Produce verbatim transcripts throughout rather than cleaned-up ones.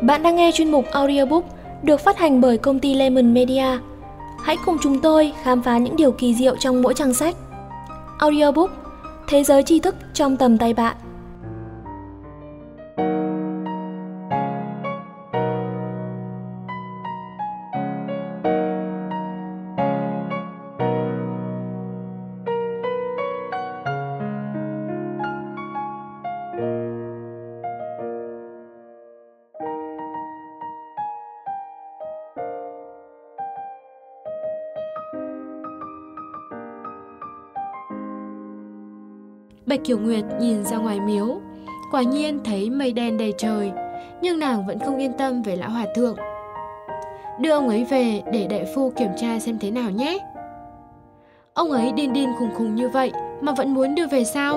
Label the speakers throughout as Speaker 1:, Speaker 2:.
Speaker 1: Bạn đang nghe chuyên mục audiobook được phát hành bởi công ty Lemon Media. Hãy cùng chúng tôi khám phá những điều kỳ diệu trong mỗi trang sách. Audiobook, thế giới tri thức trong tầm tay bạn.
Speaker 2: Bạch Kiểu Nguyệt nhìn ra ngoài miếu, quả nhiên thấy mây đen đầy trời, nhưng nàng vẫn không yên tâm về lão hòa thượng. Đưa ông ấy về để đại phu kiểm tra xem thế nào nhé. Ông ấy điên điên khùng khùng như vậy mà vẫn muốn đưa về sao?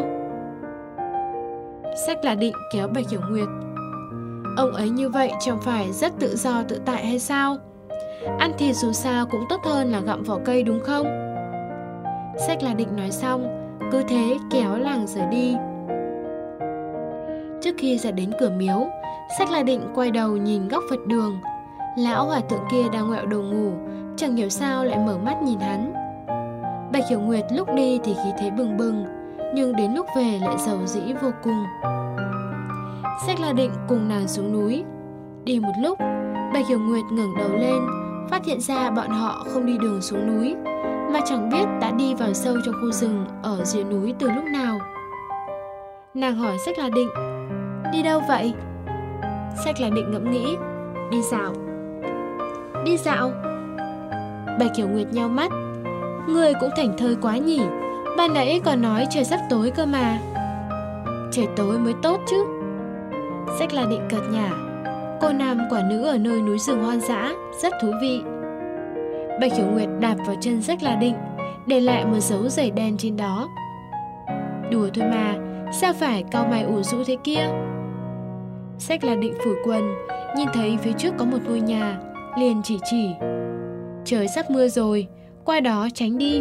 Speaker 2: Sách là định kéo Bạch Kiểu Nguyệt. Ông ấy như vậy chẳng phải rất tự do tự tại hay sao? Ăn thịt dù sao cũng tốt hơn là gặm vỏ cây đúng không? Sách là định nói xong, cứ thế kéo làng rời đi. Trước khi ra đến cửa miếu, Sách là định quay đầu nhìn góc Phật đường. Lão hòa thượng kia đang ngoẹo đầu ngủ, chẳng hiểu sao lại mở mắt nhìn hắn. Bạch Hiểu Nguyệt lúc đi thì khí thế bừng bừng, nhưng đến lúc về lại dầu dĩ vô cùng. Sách là định cùng nàng xuống núi. Đi một lúc, Bạch Hiểu Nguyệt ngẩng đầu lên, phát hiện ra bọn họ không đi đường xuống núi, mà chẳng biết đã đi vào sâu trong khu rừng ở dưới núi từ lúc nào. Nàng hỏi Sách là định, đi đâu vậy? Sách là định ngẫm nghĩ, đi dạo. Đi dạo? Bạch Kiểu Nguyệt nheo mắt, người cũng thảnh thơi quá nhỉ, ban nãy còn nói trời sắp tối cơ mà. Trời tối mới tốt chứ. Sách là định cợt nhả, cô nam quả nữ ở nơi núi rừng hoang dã rất thú vị. Bạch Hiểu Nguyệt đạp vào chân Sách là định, để lại một dấu giày đen trên đó. Đùa thôi mà, sao phải cau mày ủ rũ thế kia? Sách là định phủi quần, nhìn thấy phía trước có một ngôi nhà, liền chỉ chỉ. Trời sắp mưa rồi, qua đó tránh đi.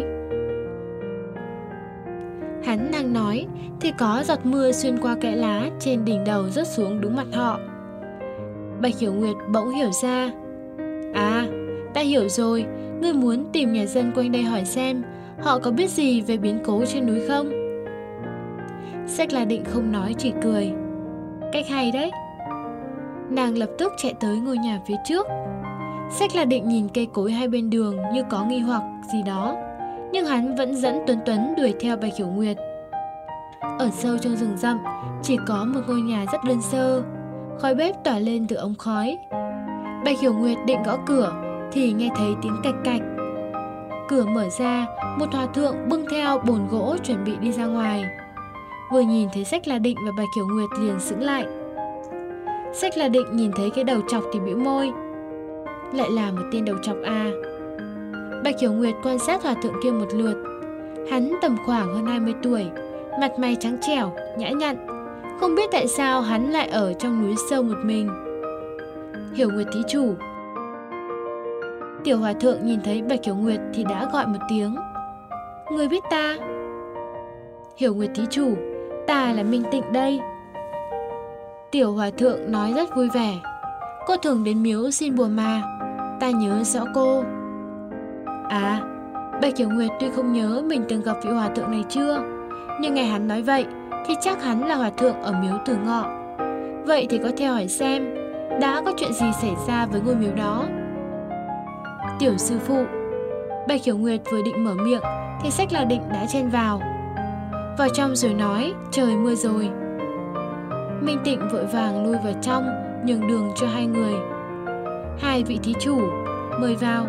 Speaker 2: Hắn đang nói thì có giọt mưa xuyên qua kẽ lá trên đỉnh đầu rớt xuống đúng mặt họ. Bạch Hiểu Nguyệt bỗng hiểu ra. À, ta hiểu rồi, ngươi muốn tìm nhà dân quanh đây hỏi xem họ có biết gì về biến cố trên núi không? Sách là định không nói chỉ cười. Cách hay đấy. Nàng lập tức chạy tới ngôi nhà phía trước. Sách là định nhìn cây cối hai bên đường như có nghi hoặc gì đó, nhưng hắn vẫn dẫn Tuấn Tuấn đuổi theo Bạch Hiểu Nguyệt. Ở sâu trong rừng rậm chỉ có một ngôi nhà rất đơn sơ, khói bếp tỏa lên từ ống khói. Bạch Hiểu Nguyệt định gõ cửa thì nghe thấy tiếng cạch cạch. Cửa mở ra, một hòa thượng bưng theo bồn gỗ chuẩn bị đi ra ngoài. Vừa nhìn thấy Sách là định và Bạch Hiểu Nguyệt liền sững lại. Sách là định nhìn thấy cái đầu trọc thì bĩu môi. Lại là một tên đầu trọc à? Bạch Hiểu Nguyệt quan sát hòa thượng kia một lượt. Hắn tầm khoảng hơn hai mươi tuổi, mặt mày trắng trẻo, nhã nhặn. Không biết tại sao hắn lại ở trong núi sâu một mình. Hiểu Nguyệt thí chủ. Tiểu hòa thượng nhìn thấy Bạch Hiểu Nguyệt thì đã gọi một tiếng. Người biết ta? Hiểu Nguyệt thí chủ, ta là Minh Tịnh đây. Tiểu hòa thượng nói rất vui vẻ. Cô thường đến miếu xin bùa mà, ta nhớ rõ cô. À, Bạch Hiểu Nguyệt tuy không nhớ mình từng gặp vị hòa thượng này chưa, nhưng nghe hắn nói vậy thì chắc hắn là hòa thượng ở miếu Tử Ngọ. Vậy thì có theo hỏi xem đã có chuyện gì xảy ra với ngôi miếu đó. Tiểu sư phụ. Bạch Hiểu Nguyệt vừa định mở miệng thì Sách là định đã chen vào. Vào trong rồi nói trời mưa rồi. Minh Tịnh vội vàng lui vào trong, nhường đường cho hai người. Hai vị thí chủ, mời vào.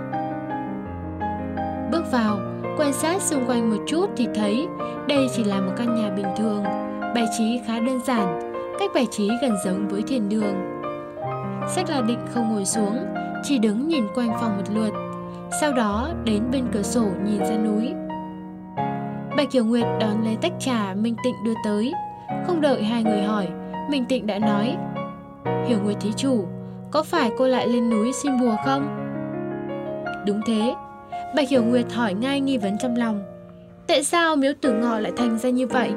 Speaker 2: Bước vào, quan sát xung quanh một chút thì thấy đây chỉ là một căn nhà bình thường, bài trí khá đơn giản, cách bài trí gần giống với thiền đường. Sách là định không ngồi xuống, chỉ đứng nhìn quanh phòng một lượt, sau đó đến bên cửa sổ nhìn ra núi. Bạch Hiểu Nguyệt đón lấy tách trà Minh Tịnh đưa tới. Không đợi hai người hỏi, Minh Tịnh đã nói. Hiểu Nguyệt thí chủ, có phải cô lại lên núi xin bùa không? Đúng thế. Bạch Hiểu Nguyệt hỏi ngay nghi vấn trong lòng. Tại sao miếu Tử Ngọ lại thành ra như vậy?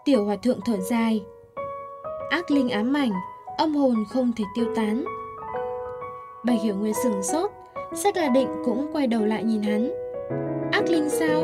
Speaker 2: Tiểu hòa thượng thở dài. Ác linh ám ảnh, âm hồn không thể tiêu tán. Bạch Hiểu Nguyệt sửng sốt, Sách La Định cũng quay đầu lại nhìn hắn. Ác linh sao?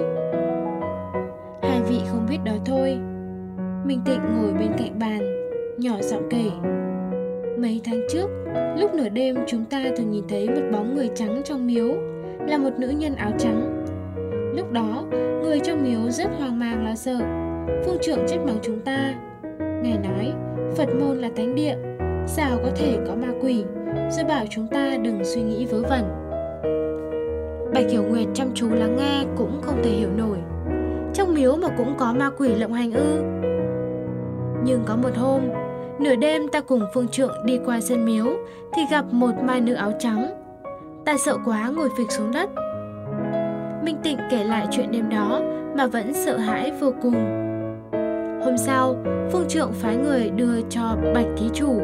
Speaker 2: Hai vị không biết đó thôi. Minh Tịnh ngồi bên cạnh bàn, nhỏ giọng kể. Mấy tháng trước, lúc nửa đêm chúng ta thường nhìn thấy một bóng người trắng trong miếu, là một nữ nhân áo trắng. Lúc đó, người trong miếu rất hoang mang lo sợ. Phương trượng trách mắng chúng ta. Ngài nói, Phật môn là thánh địa, sao có thể có ma quỷ, rồi bảo chúng ta đừng suy nghĩ vớ vẩn. Bạch Hiểu Nguyệt chăm chú lắng nghe cũng không thể hiểu nổi. Trong miếu mà cũng có ma quỷ lộng hành ư? Nhưng có một hôm, nửa đêm ta cùng phương trượng đi qua sân miếu thì gặp một ma nữ áo trắng. Ta sợ quá ngồi phịch xuống đất. Minh Tịnh kể lại chuyện đêm đó mà vẫn sợ hãi vô cùng. Hôm sau, phương trượng phái người đưa cho Bạch thí chủ.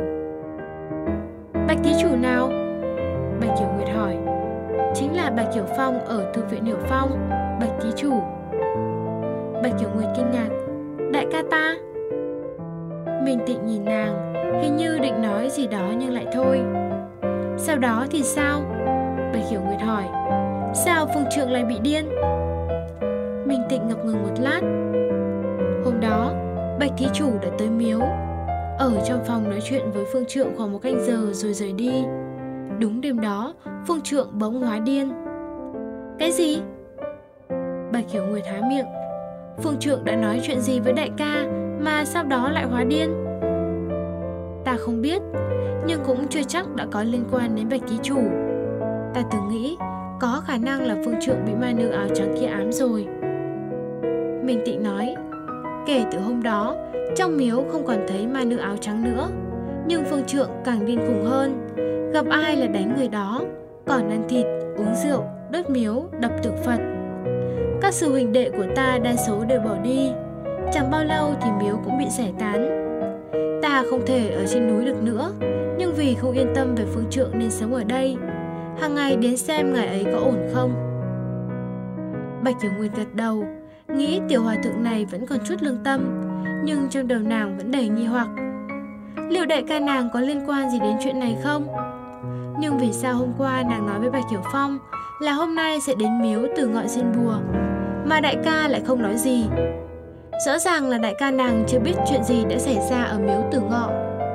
Speaker 2: Bạch thí chủ nào? Bạch Hiểu Nguyệt hỏi. Chính là Bạch Hiểu Phong ở thư viện Hiểu Phong. Bạch thí chủ. Bạch Hiểu Nguyệt kinh ngạc. Đại ca ta? Minh Tịnh nhìn nàng, hình như định nói gì đó nhưng lại thôi. Sau đó thì sao? Bạch Hiểu Nguyệt hỏi. Sao phương trượng lại bị điên? Minh Tịnh ngập ngừng một lát. Hôm đó, Bạch thí chủ đã tới miếu, ở trong phòng nói chuyện với phương trượng khoảng một canh giờ rồi rời đi. Đúng đêm đó, phương trượng bỗng hóa điên. Cái gì? Bạch Hiểu Nguyệt há miệng. Phương trượng đã nói chuyện gì với đại ca mà sau đó lại hóa điên? Ta không biết, nhưng cũng chưa chắc đã có liên quan đến Bạch thí chủ. Ta từng nghĩ có khả năng là phương trượng bị ma nữ áo trắng kia ám rồi. Minh Tịnh nói, kể từ hôm đó, trong miếu không còn thấy ma nữ áo trắng nữa. Nhưng phương trượng càng điên khùng hơn, gặp ai là đánh người đó, còn ăn thịt, uống rượu, đốt miếu, đập tượng Phật. Các sư huynh đệ của ta đa số đều bỏ đi. Chẳng bao lâu thì miếu cũng bị giải tán. Ta không thể ở trên núi được nữa, nhưng vì không yên tâm về phương trượng nên sống ở đây, hàng ngày đến xem ngài ấy có ổn không. Bạch Hiểu Nguyệt gật đầu, nghĩ tiểu hòa thượng này vẫn còn chút lương tâm, nhưng trong đầu nàng vẫn đầy nghi hoặc. Liệu đại ca nàng có liên quan gì đến chuyện này không? Nhưng vì sao hôm qua nàng nói với Bạch Hiểu Phong là hôm nay sẽ đến miếu Tử Ngọ xin bùa, mà đại ca lại không nói gì? Rõ ràng là đại ca nàng chưa biết chuyện gì đã xảy ra ở miếu Tử Ngọ.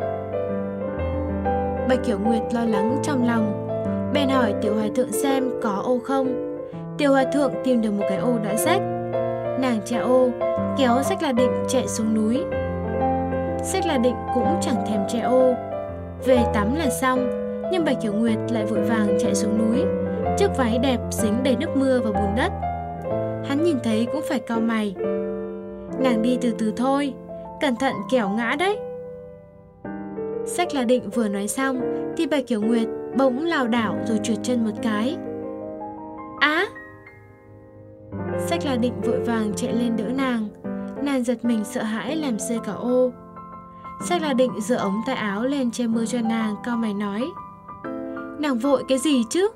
Speaker 2: Bạch Hiểu Nguyệt lo lắng trong lòng, bèn hỏi tiểu hòa thượng xem có ô không. Tiểu hòa thượng tìm được một cái ô đã rách. Nàng che ô, kéo Sách La Định chạy xuống núi. Sách La Định cũng chẳng thèm che ô, về tắm là xong. Nhưng Bạch Hiểu Nguyệt lại vội vàng chạy xuống núi, chiếc váy đẹp dính đầy nước mưa và bùn đất. Hắn nhìn thấy cũng phải cau mày. Nàng đi từ từ thôi, cẩn thận kẻo ngã đấy. Sách La Định vừa nói xong thì Bạch Hiểu Nguyệt bỗng lảo đảo rồi trượt chân một cái. Á! Sách La Định vội vàng chạy lên đỡ nàng. Nàng giật mình sợ hãi làm rơi cả ô. Sách La Định giơ ống tay áo lên che mưa cho nàng, cau mày nói. Nàng vội cái gì chứ?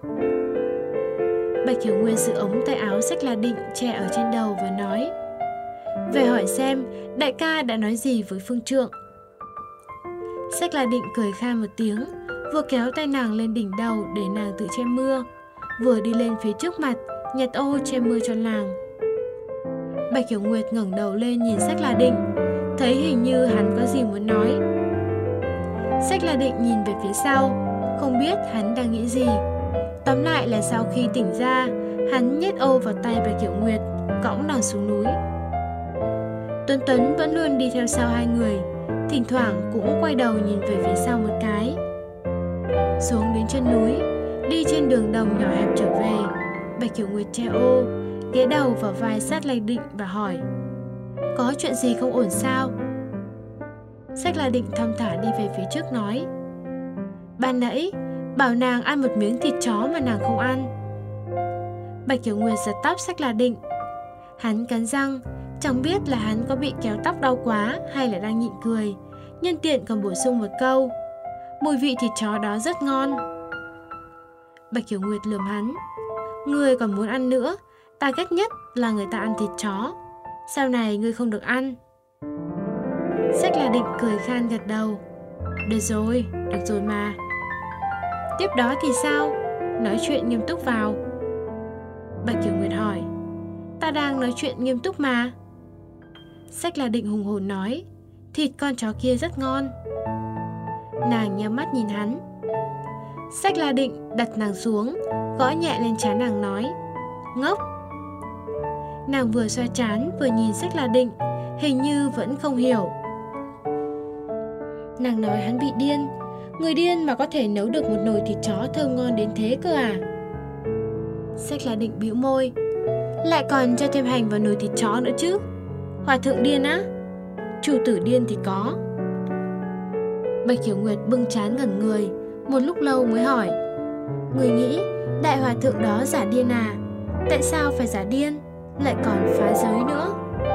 Speaker 2: Bạch Hiểu Nguyệt giữ ống tay áo Sách La Định che ở trên đầu và nói. Về hỏi xem đại ca đã nói gì với phương trượng. Sách La Định cười khan một tiếng, vừa kéo tay nàng lên đỉnh đầu để nàng tự che mưa, vừa đi lên phía trước mặt nhặt ô che mưa cho nàng. Bạch Hiểu Nguyệt ngẩng đầu lên nhìn Sách La Định, thấy hình như hắn có gì muốn nói. Sách La Định nhìn về phía sau, không biết hắn đang nghĩ gì. Tóm lại là sau khi tỉnh ra, hắn nhét ô vào tay Bạch Hiểu Nguyệt, cõng nàng xuống núi. Tuấn Tuấn vẫn luôn đi theo sau hai người, thỉnh thoảng cũng quay đầu nhìn về phía sau một cái. Xuống đến chân núi, đi trên đường đồng nhỏ hẹp trở về, Bạch Hiểu Nguyệt che ô, ghé đầu vào vai Sách La Định và hỏi. Có chuyện gì không ổn sao? Sách La Định thong thả đi về phía trước nói. Ban nãy bảo nàng ăn một miếng thịt chó mà nàng không ăn. Bạch Hiểu Nguyệt giật tóc Sách La Định. Hắn cắn răng, chẳng biết là hắn có bị kéo tóc đau quá hay là đang nhịn cười, nhân tiện còn bổ sung một câu. Mùi vị thịt chó đó rất ngon. Bạch Hiểu Nguyệt lườm hắn. Ngươi còn muốn ăn nữa, ta ghét nhất là người ta ăn thịt chó. Sau này ngươi không được ăn. Sách là Định cười khan gật đầu. Được rồi, được rồi mà. Tiếp đó thì sao? Nói chuyện nghiêm túc vào. Bạch Kiểu Nguyệt hỏi. Ta đang nói chuyện nghiêm túc mà. Sách là Định hùng hồn nói. Thịt con chó kia rất ngon. Nàng nhắm mắt nhìn hắn. Sách là Định đặt nàng xuống, gõ nhẹ lên trán nàng nói. Ngốc. Nàng vừa xoa trán vừa nhìn Sách là Định, hình như vẫn không hiểu. Nàng nói hắn bị điên. Người điên mà có thể nấu được một nồi thịt chó thơm ngon đến thế cơ à? Sách là Định bĩu môi. Lại còn cho thêm hành vào nồi thịt chó nữa chứ. Hòa thượng điên á? Chủ tử điên thì có. Bạch Kiểu Nguyệt bưng trán ngẩn người, một lúc lâu mới hỏi. Người nghĩ đại hòa thượng đó giả điên à? Tại sao phải giả điên, lại còn phá giới nữa?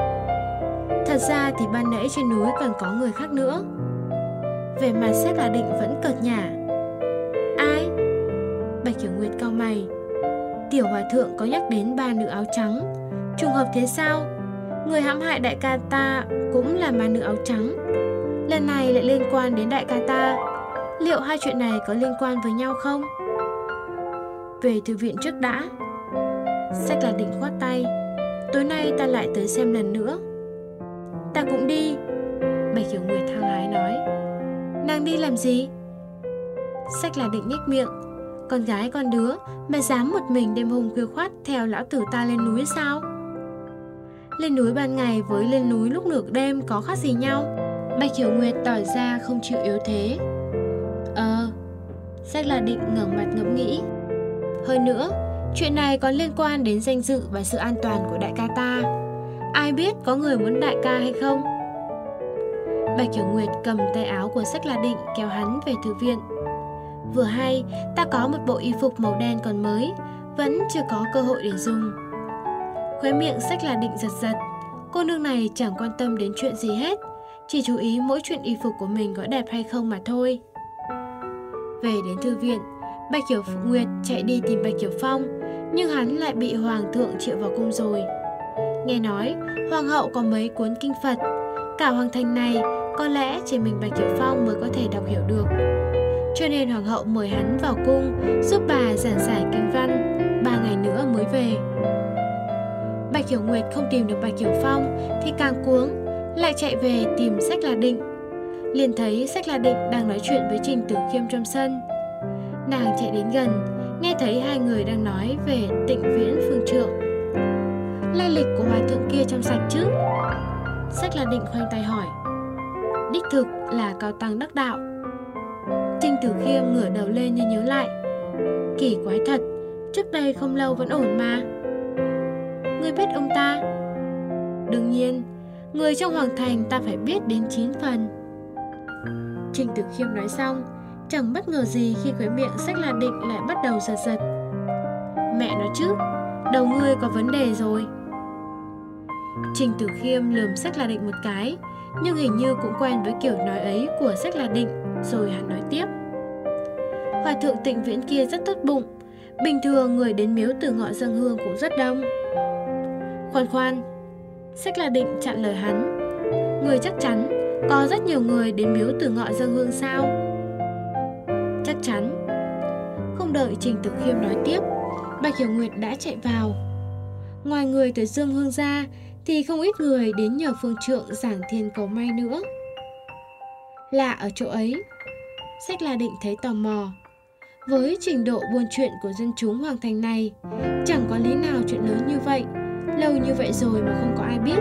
Speaker 2: Thật ra thì ban nãy trên núi còn có người khác nữa. Về mặt Sách là Định vẫn cợt nhả. Ai? Bạch Kiểu Nguyệt cau mày. Tiểu hòa thượng có nhắc đến ba nữ áo trắng. Trùng hợp thế sao? Người hãm hại đại ca ta cũng là ma nữ áo trắng. Lần này lại liên quan đến đại ca ta. Liệu hai chuyện này có liên quan với nhau không? Về thư viện trước đã. Sách là Định khoát tay. Tối nay ta lại tới xem lần nữa. Ta cũng đi. Bạch Kiểu Nguyệt hăng hái nói. Nàng đi làm gì? Sách là Định nhếch miệng. Con gái con đứa mà dám một mình đêm hôm khuya khoắt theo lão tử ta lên núi sao? Lên núi ban ngày với lên núi lúc nửa đêm có khác gì nhau? Bạch Kiểu Nguyệt tỏ ra không chịu yếu thế. Ờ. Sách là Định ngẩng mặt ngẫm nghĩ. Hơn nữa, chuyện này còn liên quan đến danh dự và sự an toàn của đại ca ta. Ai biết có người muốn đại ca hay không? Bạch Kiểu Nguyệt cầm tay áo của Sách là Định kéo hắn về thư viện. Vừa hay, ta có một bộ y phục màu đen còn mới, vẫn chưa có cơ hội để dùng. Khóe miệng Sách là Định giật giật. Cô nương này chẳng quan tâm đến chuyện gì hết, chỉ chú ý mỗi chuyện y phục của mình có đẹp hay không mà thôi. Về đến thư viện, Bạch Kiểu Nguyệt chạy đi tìm Bạch Kiểu Phong, nhưng hắn lại bị hoàng thượng triệu vào cung rồi. Nghe nói hoàng hậu có mấy cuốn kinh Phật, cả hoàng thành này có lẽ chỉ mình Bạch Kiểu Phong mới có thể đọc hiểu được. Cho nên hoàng hậu mời hắn vào cung giúp bà giảng giải kinh văn, ba ngày nữa mới về. Bạch Kiểu Nguyệt không tìm được Bạch Kiểu Phong thì càng cuống, lại chạy về tìm Sách là Định. Liền thấy Sách là Định đang nói chuyện với Trình Tử Khiêm trong sân. Nàng chạy đến gần, nghe thấy hai người đang nói về Tịnh Viễn Phương Trượng. Lai lịch của hòa thượng kia trong sạch chứ? Sách là Định khoanh tay hỏi. Đích thực là cao tăng đắc đạo. Trình Tử Khiêm ngửa đầu lên như nhớ lại. Kỳ quái thật, trước đây không lâu vẫn ổn mà. Ngươi biết ông ta? Đương nhiên, người trong hoàng thành ta phải biết đến chín phần. Trình Tử Khiêm nói xong, chẳng bất ngờ gì khi khóe miệng Sách là Định lại bắt đầu giật giật. Mẹ nói chứ, đầu ngươi có vấn đề rồi. Trình Tử Khiêm lườm Sách là Định một cái, nhưng hình như cũng quen với kiểu nói ấy của Sách là Định, rồi hắn nói tiếp. Hòa thượng Tịnh Viễn kia rất tốt bụng, bình thường người đến miếu Tử Ngọ dâng hương cũng rất đông. Khoan khoan, Sách là Định chặn lời hắn. Người chắc chắn có rất nhiều người đến miếu Tử Ngọ dâng hương sao? Chắc chắn. Không đợi Trình Tử Khiêm nói tiếp, Bạch Hiểu Nguyệt đã chạy vào. Ngoài người tới dâng hương ra thì không ít người đến nhờ phương trượng giảng thiên cầu may nữa. Lạ ở chỗ ấy, Sách là Định thấy tò mò. Với trình độ buôn chuyện của dân chúng hoàng thành này, chẳng có lý nào chuyện lớn như vậy, lâu như vậy rồi mà không có ai biết.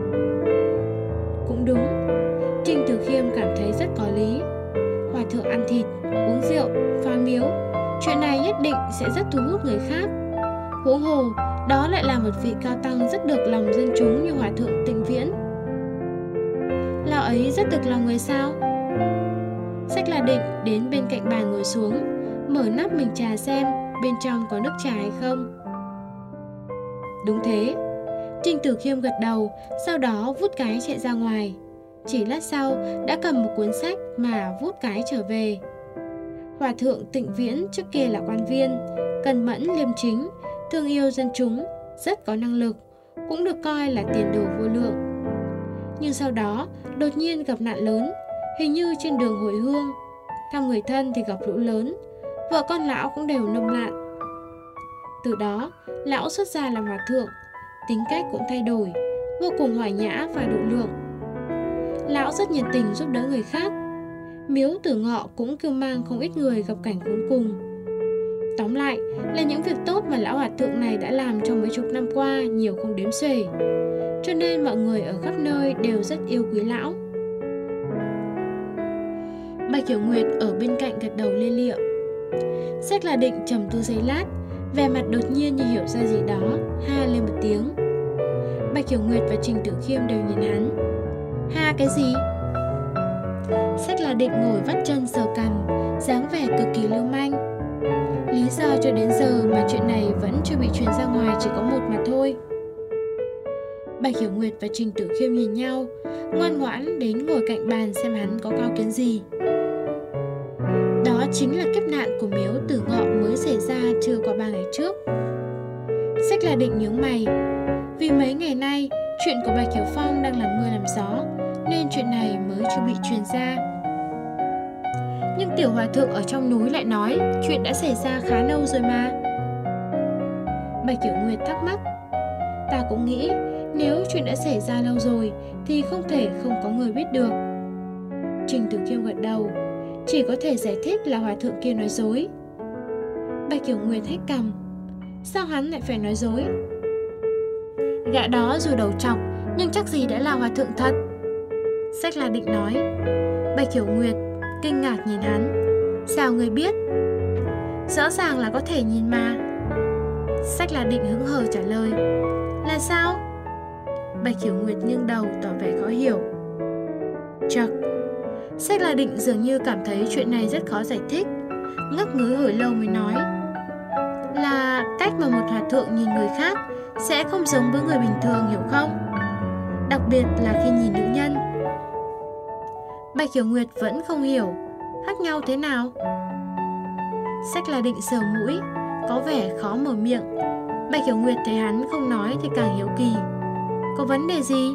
Speaker 2: Cũng đúng, Trình Tử Khiêm cảm thấy rất có lý. Hòa thượng ăn thịt, uống rượu, phá miếu, chuyện này nhất định sẽ rất thu hút người khác. Huống hồ, đó lại là một vị cao tăng rất được lòng dân chúng như Hòa thượng Tịnh Viễn. Lão ấy rất được lòng người sao? Sách là Định đến bên cạnh bàn ngồi xuống, mở nắp bình trà xem bên trong có nước trà hay không. Đúng thế. Trình Tử Khiêm gật đầu, sau đó vút cái chạy ra ngoài. Chỉ lát sau đã cầm một cuốn sách mà vút cái trở về. Hòa thượng Tịnh Viễn trước kia là quan viên, cần mẫn liêm chính, thương yêu dân chúng, rất có năng lực, cũng được coi là tiền đồ vô lượng. Nhưng sau đó đột nhiên gặp nạn lớn, hình như trên đường hồi hương. Thăm người thân thì gặp lũ lớn, vợ con lão cũng đều nông nạn. Từ đó, lão xuất gia làm hòa thượng, tính cách cũng thay đổi, vô cùng hòa nhã và độ lượng. Lão rất nhiệt tình giúp đỡ người khác. Miếu Tử Ngọ cũng kêu mang không ít người gặp cảnh khốn cùng. Tóm lại là những việc tốt mà lão hòa thượng này đã làm trong mấy chục năm qua nhiều không đếm xuể. Cho nên mọi người ở khắp nơi đều rất yêu quý lão. Bạch Hiểu Nguyệt ở bên cạnh gật đầu lia lịa. Sách là định trầm tư giây lát, vẻ mặt đột nhiên như hiểu ra gì đó, ha lên một tiếng. Bạch Hiểu Nguyệt và Trình Tử Khiêm đều nhìn hắn. Ha cái gì? Sách là định ngồi vắt chân sờ cằm, dáng vẻ cực kỳ lưu manh. Lý do cho đến giờ mà chuyện này vẫn chưa bị truyền ra ngoài chỉ có một mà thôi. Bạch Hiểu Nguyệt và Trình Tử Khiêm nhìn nhau, ngoan ngoãn đến ngồi cạnh bàn xem hắn có cao kiến gì. Đó chính là kiếp nạn của miếu Tử Ngọ mới xảy ra chưa qua ba ngày trước. Sách là định nhướng mày. Vì mấy ngày nay chuyện của Bạch Hiểu Phong đang làm mưa làm gió, nên chuyện này mới chưa bị truyền ra. Nhưng tiểu hòa thượng ở trong núi lại nói chuyện đã xảy ra khá lâu rồi mà. Bạch Hiểu Nguyệt thắc mắc. Ta cũng nghĩ nếu chuyện đã xảy ra lâu rồi thì không thể không có người biết được. Trình Tử Khiêm gật đầu, chỉ có thể giải thích là hòa thượng kia nói dối. Bạch Hiểu Nguyệt hét cằm. Sao hắn lại phải nói dối? Gã đó dù đầu trọc nhưng chắc gì đã là hòa thượng thật. Sách là định nói. Bạch Hiểu Nguyệt kinh ngạc nhìn hắn. Sao người biết? Rõ ràng là có thể nhìn mà. Sách là định hững hờ trả lời. Là sao? Bạch Hiểu Nguyệt nghiêng đầu tỏ vẻ khó hiểu. Chật. Sách là định dường như cảm thấy chuyện này rất khó giải thích, ngắc ngứ hồi lâu mới nói. Là cách mà một hòa thượng nhìn người khác sẽ không giống với người bình thường, hiểu không? Đặc biệt là khi nhìn nữ nhân. Bạch Hiểu Nguyệt vẫn không hiểu. Khác nhau thế nào? Sách là định sờ mũi, có vẻ khó mở miệng. Bạch Hiểu Nguyệt thấy hắn không nói thì càng hiếu kỳ. Có vấn đề gì?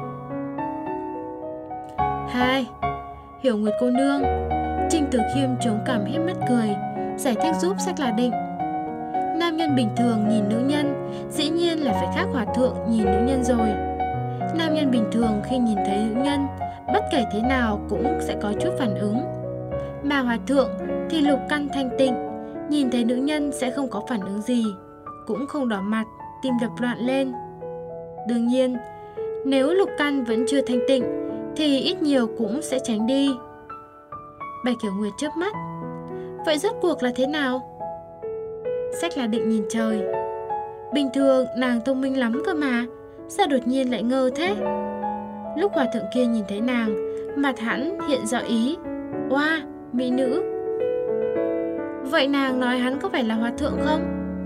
Speaker 2: Hai, Hiểu Nguyệt cô nương. Trình Tử Khiêm chống cằm híp mắt cười, giải thích giúp sách là định. Nam nhân bình thường nhìn nữ nhân dĩ nhiên là phải khác hòa thượng nhìn nữ nhân rồi. Nam nhân bình thường khi nhìn thấy nữ nhân, bất kể thế nào cũng sẽ có chút phản ứng. Mà hòa thượng thì lục căn thanh tịnh, nhìn thấy nữ nhân sẽ không có phản ứng gì, cũng không đỏ mặt, tim đập loạn lên. Đương nhiên, nếu lục căn vẫn chưa thanh tịnh thì ít nhiều cũng sẽ tránh đi. Bạch Hiểu Nguyệt chớp mắt. Vậy rốt cuộc là thế nào? Sách là định nhìn trời. Bình thường nàng thông minh lắm cơ mà, sao đột nhiên lại ngơ thế? Lúc hòa thượng kia nhìn thấy nàng, mặt hắn hiện rõ ý. Oa, mỹ nữ. Vậy nàng nói hắn có phải là hòa thượng không?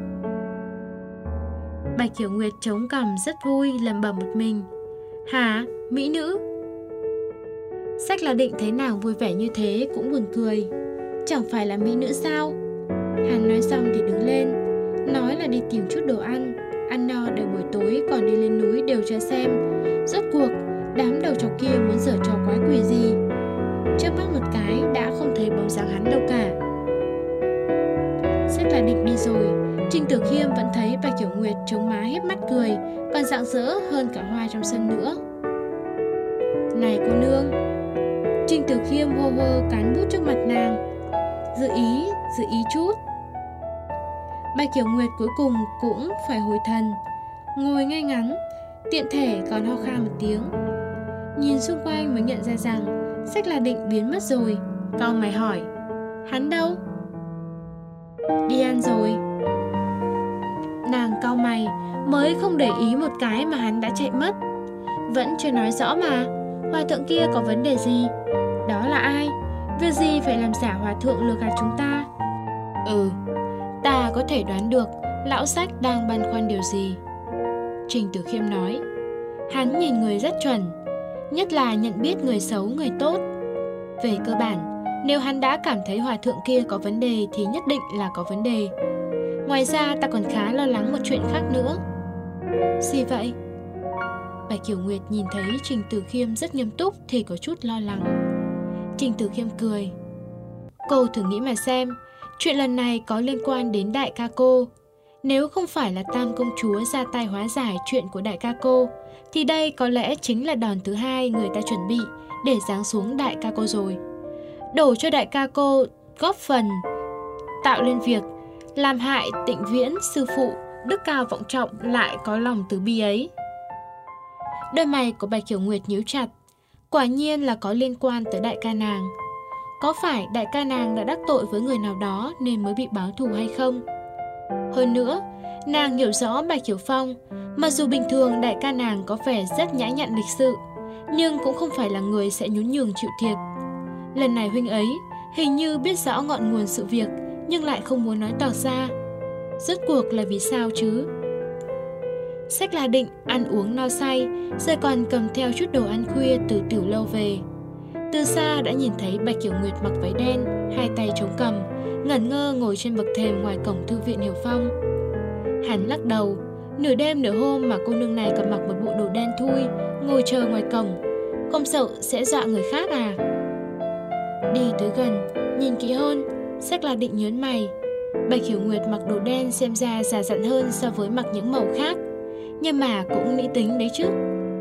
Speaker 2: Bạch Hiểu Nguyệt chống cằm rất vui, lẩm bẩm một mình. Hả? Mỹ nữ? Sách là định thấy nàng vui vẻ như thế cũng buồn cười. Chẳng phải là mỹ nữ sao? Hắn nói xong thì đứng lên, nói là đi tìm chút đồ ăn, ăn no để buổi tối còn đi lên núi điều tra xem rốt cuộc đám đầu trọc kia muốn giở trò quái quỷ gì. Chớp mắt một cái đã không thấy bóng dáng hắn đâu cả. Sách là định đi rồi, Trình Tử Khiêm vẫn thấy Bạch Hiểu Nguyệt chống má híp mắt cười, còn rạng rỡ hơn cả hoa trong sân nữa. Này cô nương. Trình Tử Khiêm hô hô cán bút trước mặt nàng. Giữ ý, giữ ý chút. Bạch Hiểu Nguyệt cuối cùng cũng phải hồi thần, ngồi ngay ngắn, tiện thể còn ho khan một tiếng. Nhìn xung quanh mới nhận ra rằng sách là định biến mất rồi. Cau mày hỏi, hắn đâu? Đi ăn rồi. Nàng cau mày, mới không để ý một cái mà hắn đã chạy mất. Vẫn chưa nói rõ mà, hòa thượng kia có vấn đề gì? Đó là ai? Việc gì phải làm giả hòa thượng lừa gạt chúng ta? Ừ, ta có thể đoán được lão sách đang băn khoăn điều gì. Trình Tử Khiêm nói. Hắn nhìn người rất chuẩn, nhất là nhận biết người xấu người tốt. Về cơ bản, nếu hắn đã cảm thấy hòa thượng kia có vấn đề thì nhất định là có vấn đề. Ngoài ra ta còn khá lo lắng một chuyện khác nữa. Gì vậy? Bạch Hiểu Nguyệt nhìn thấy Trình Tử Khiêm rất nghiêm túc thì có chút lo lắng. Trình Tử Khiêm cười. Cô thử nghĩ mà xem, chuyện lần này có liên quan đến đại ca cô. Nếu không phải là Tam công chúa ra tay hóa giải chuyện của đại ca cô, thì đây có lẽ chính là đòn thứ hai người ta chuẩn bị để giáng xuống đại ca cô rồi. Đổ cho đại ca cô góp phần tạo lên việc làm hại Tịnh Viễn sư phụ đức cao vọng trọng lại có lòng từ bi ấy. Đôi mày của Bạch Hiểu Nguyệt nhíu chặt. Quả nhiên là có liên quan tới đại ca nàng. Có phải đại ca nàng đã đắc tội với người nào đó nên mới bị báo thù hay không? Hơn nữa, nàng hiểu rõ Bạch Hiểu Phong. Mặc dù bình thường đại ca nàng có vẻ rất nhã nhặn lịch sự, nhưng cũng không phải là người sẽ nhún nhường chịu thiệt. Lần này huynh ấy hình như biết rõ ngọn nguồn sự việc, nhưng lại không muốn nói tỏ ra. Rốt cuộc là vì sao chứ? Sách La Định ăn uống no say, rồi còn cầm theo chút đồ ăn khuya từ tiểu lâu về. Từ xa đã nhìn thấy Bạch Hiểu Nguyệt mặc váy đen, hai tay chống cằm, ngẩn ngơ ngồi trên bậc thềm ngoài cổng thư viện Hiểu Phong. Hắn lắc đầu, nửa đêm nửa hôm mà cô nương này còn mặc một bộ đồ đen thui, ngồi chờ ngoài cổng, không sợ sẽ dọa người khác à? Đi tới gần, nhìn kỹ hơn, Sách La Định nhớn mày. Bạch Hiểu Nguyệt mặc đồ đen xem ra già dặn hơn so với mặc những màu khác, nhưng mà cũng nghĩ tính đấy chứ.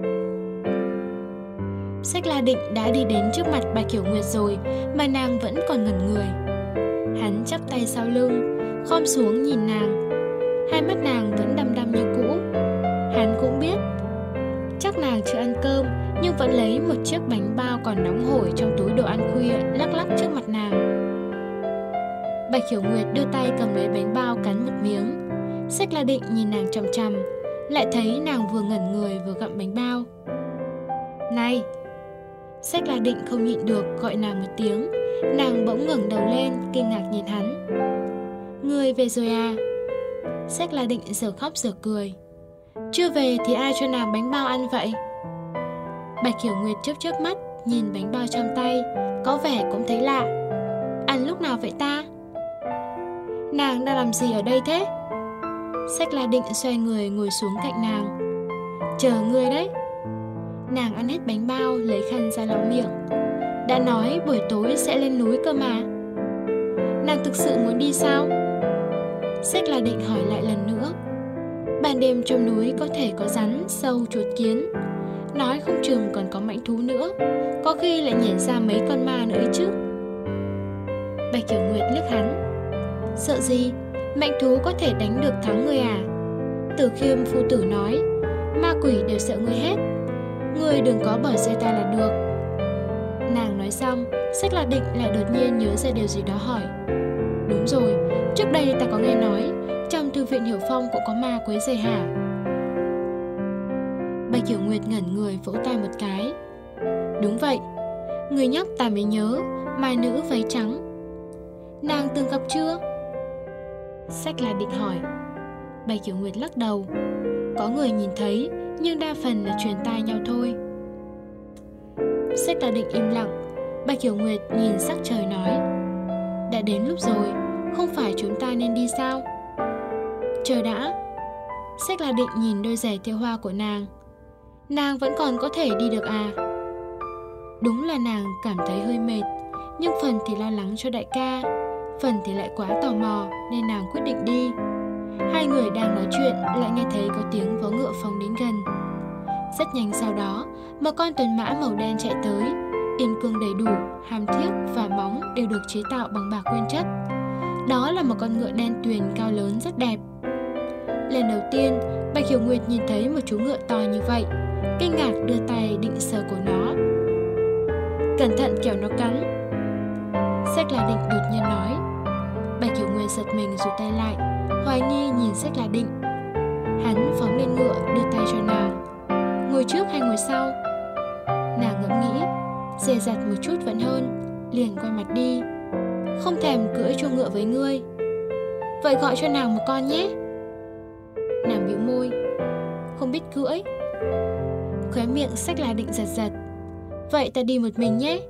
Speaker 2: Sách La Định đã đi đến trước mặt Bạch Hiểu Nguyệt rồi mà nàng vẫn còn ngẩn người. Hắn chắp tay sau lưng, khom xuống nhìn nàng. Hai mắt nàng vẫn đăm đăm như cũ. Hắn cũng biết chắc nàng chưa ăn cơm, nhưng vẫn lấy một chiếc bánh bao còn nóng hổi trong túi đồ ăn khuya lắc lắc trước mặt nàng. Bạch Hiểu Nguyệt đưa tay cầm lấy bánh bao cắn một miếng. Sách La Định nhìn nàng chằm chằm, lại thấy nàng vừa ngẩn người vừa gặm bánh bao. Này! Sách La Định không nhịn được gọi nàng một tiếng. Nàng bỗng ngẩng đầu lên, kinh ngạc nhìn hắn. Ngươi về rồi à? Sách La Định giờ khóc giờ cười. Chưa về thì ai cho nàng bánh bao ăn vậy? Bạch Hiểu Nguyệt chớp chớp mắt, nhìn bánh bao trong tay, có vẻ cũng thấy lạ. Ăn lúc nào vậy ta? Nàng đang làm gì ở đây thế? Sách La Định xoay người ngồi xuống cạnh nàng. Chờ ngươi đấy. Nàng ăn hết bánh bao, lấy khăn ra lau miệng. Đã nói buổi tối sẽ lên núi cơ mà. Nàng thực sự muốn đi sao? Sách La Định hỏi lại lần nữa. Ban đêm trong núi có thể có rắn, sâu, chuột kiến. Nói không chừng còn có mãnh thú nữa. Có khi lại nhảy ra mấy con ma nữa ấy chứ. Bạch Hiểu Nguyệt liếc hắn. Sợ gì? Mãnh thú có thể đánh được thắng người à? Tử Khiêm phu tử nói, ma quỷ đều sợ ngươi hết. Ngươi đừng có bỏ rơi ta là được. Nàng nói xong, Sách La Định lại đột nhiên nhớ ra điều gì đó hỏi. Đúng rồi, trước đây ta có nghe nói trong thư viện Hiểu Phong cũng có ma quấy rầy hả? Bạch Hiểu Nguyệt ngẩn người vỗ tay một cái. Đúng vậy, người nhắc ta mới nhớ, mai nữ váy trắng. Nàng từng gặp chưa? Sách La Định hỏi. Bạch Hiểu Nguyệt lắc đầu. Có người nhìn thấy, nhưng đa phần là truyền tai nhau thôi. Sách La Định im lặng. Bạch Hiểu Nguyệt nhìn sắc trời nói. Đã đến lúc rồi, không phải chúng ta nên đi sao? Chờ đã. Sách La Định nhìn đôi giày thêu hoa của nàng. Nàng vẫn còn có thể đi được à? Đúng là nàng cảm thấy hơi mệt, nhưng phần thì lo lắng cho đại ca, phần thì lại quá tò mò nên nàng quyết định đi. Hai người đang nói chuyện lại nghe thấy có tiếng vó ngựa phóng đến gần. Rất nhanh sau đó, một con tuần mã màu đen chạy tới. Yên cương đầy đủ, hàm thiếc và móng đều được chế tạo bằng bạc nguyên chất. Đó là một con ngựa đen tuyền cao lớn rất đẹp. Lần đầu tiên, Bạch Hiểu Nguyệt nhìn thấy một chú ngựa to như vậy, kinh ngạc đưa tay định sờ cổ nó. Cẩn thận kẻo nó cắn. Sách La Định đột nhiên nói. Bạch Hiểu Nguyệt giật mình rụt tay lại, hoài nghi nhìn Sách La Định. Hắn phóng lên ngựa đưa tay cho nàng. Ngồi trước hay ngồi sau? Nàng ngẫm nghĩ, dè dặt một chút vẫn hơn, liền quay mặt đi. Không thèm cưỡi chuồng ngựa với ngươi. Vậy gọi cho nàng một con nhé. Nàng bĩu môi. Không biết cưỡi. Khóe miệng Sách La Định giật giật. Vậy ta đi một mình nhé.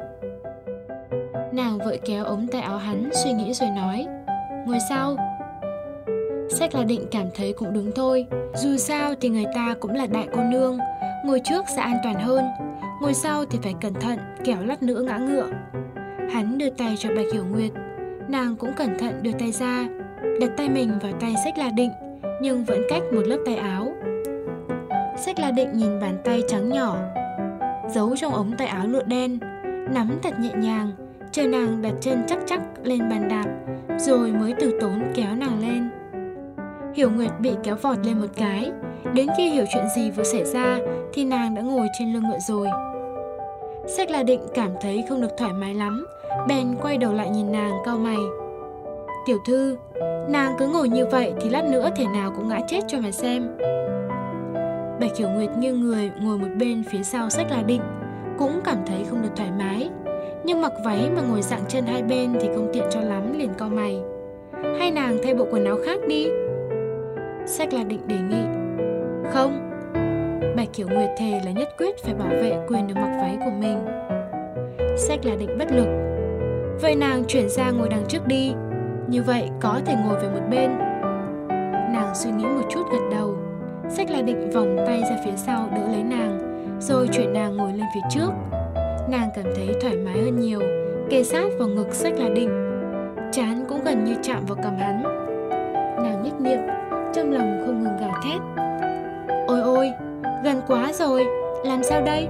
Speaker 2: Nàng vội kéo ống tay áo hắn, suy nghĩ rồi nói. Ngồi sau. Sách là định cảm thấy cũng đúng thôi. Dù sao thì người ta cũng là đại cô nương, ngồi trước sẽ an toàn hơn, ngồi sau thì phải cẩn thận, kẻo lát nữa ngã ngựa. Hắn đưa tay cho Bạch Hiểu Nguyệt, nàng cũng cẩn thận đưa tay ra, đặt tay mình vào tay Sách La Định, nhưng vẫn cách một lớp tay áo. Sách La Định nhìn bàn tay trắng nhỏ, giấu trong ống tay áo lụa đen, nắm thật nhẹ nhàng, chờ nàng đặt chân chắc chắc lên bàn đạp, rồi mới từ tốn kéo nàng lên. Hiểu Nguyệt bị kéo vọt lên một cái, đến khi hiểu chuyện gì vừa xảy ra thì nàng đã ngồi trên lưng ngựa rồi. Sách La Định cảm thấy không được thoải mái lắm, bèn quay đầu lại nhìn nàng cau mày. Tiểu thư, nàng cứ ngồi như vậy thì lát nữa thể nào cũng ngã chết cho mà xem. Bạch Hiểu Nguyệt nghiêng người ngồi một bên phía sau Sách La Định, cũng cảm thấy không được thoải mái, nhưng mặc váy mà ngồi dạng chân hai bên thì không tiện cho lắm, liền cau mày. Hay nàng thay bộ quần áo khác đi? Sách La Định đề nghị. Không. Bạch Hiểu Nguyệt thề là nhất quyết phải bảo vệ quyền được mặc váy của mình. Sách La Định bất lực. Vậy nàng chuyển ra ngồi đằng trước đi, như vậy có thể ngồi về một bên. Nàng suy nghĩ một chút gật đầu. Sách La Định vòng tay ra phía sau đỡ lấy nàng, rồi chuyển nàng ngồi lên phía trước. Nàng cảm thấy thoải mái hơn nhiều, kề sát vào ngực Sách La Định, trán cũng gần như chạm vào cằm hắn. Nàng nhếch miệng, trong lòng không ngừng gào thét. Ôi ôi, gần quá rồi, làm sao đây?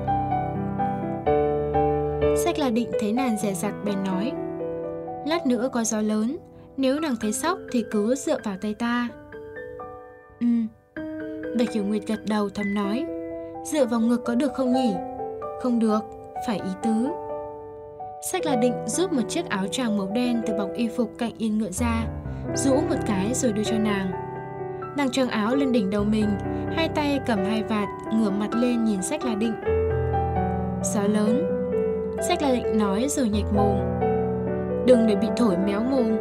Speaker 2: Sách La Định thấy nàng dè dặt bèn nói. Lát nữa có gió lớn, nếu nàng thấy sốc thì cứ dựa vào tay ta. Ừ. Bạch Hiểu Nguyệt gật đầu thầm nói. Dựa vào ngực có được không nhỉ? Không được, phải ý tứ. Sách La Định rút một chiếc áo choàng màu đen từ bọc y phục cạnh yên ngựa ra, rũ một cái rồi đưa cho nàng. Nàng choàng áo lên đỉnh đầu mình, hai tay cầm hai vạt, ngửa mặt lên nhìn Sách La Định. Gió lớn. Sách La Định nói rồi nhếch mồm. Đừng để bị thổi méo mồm.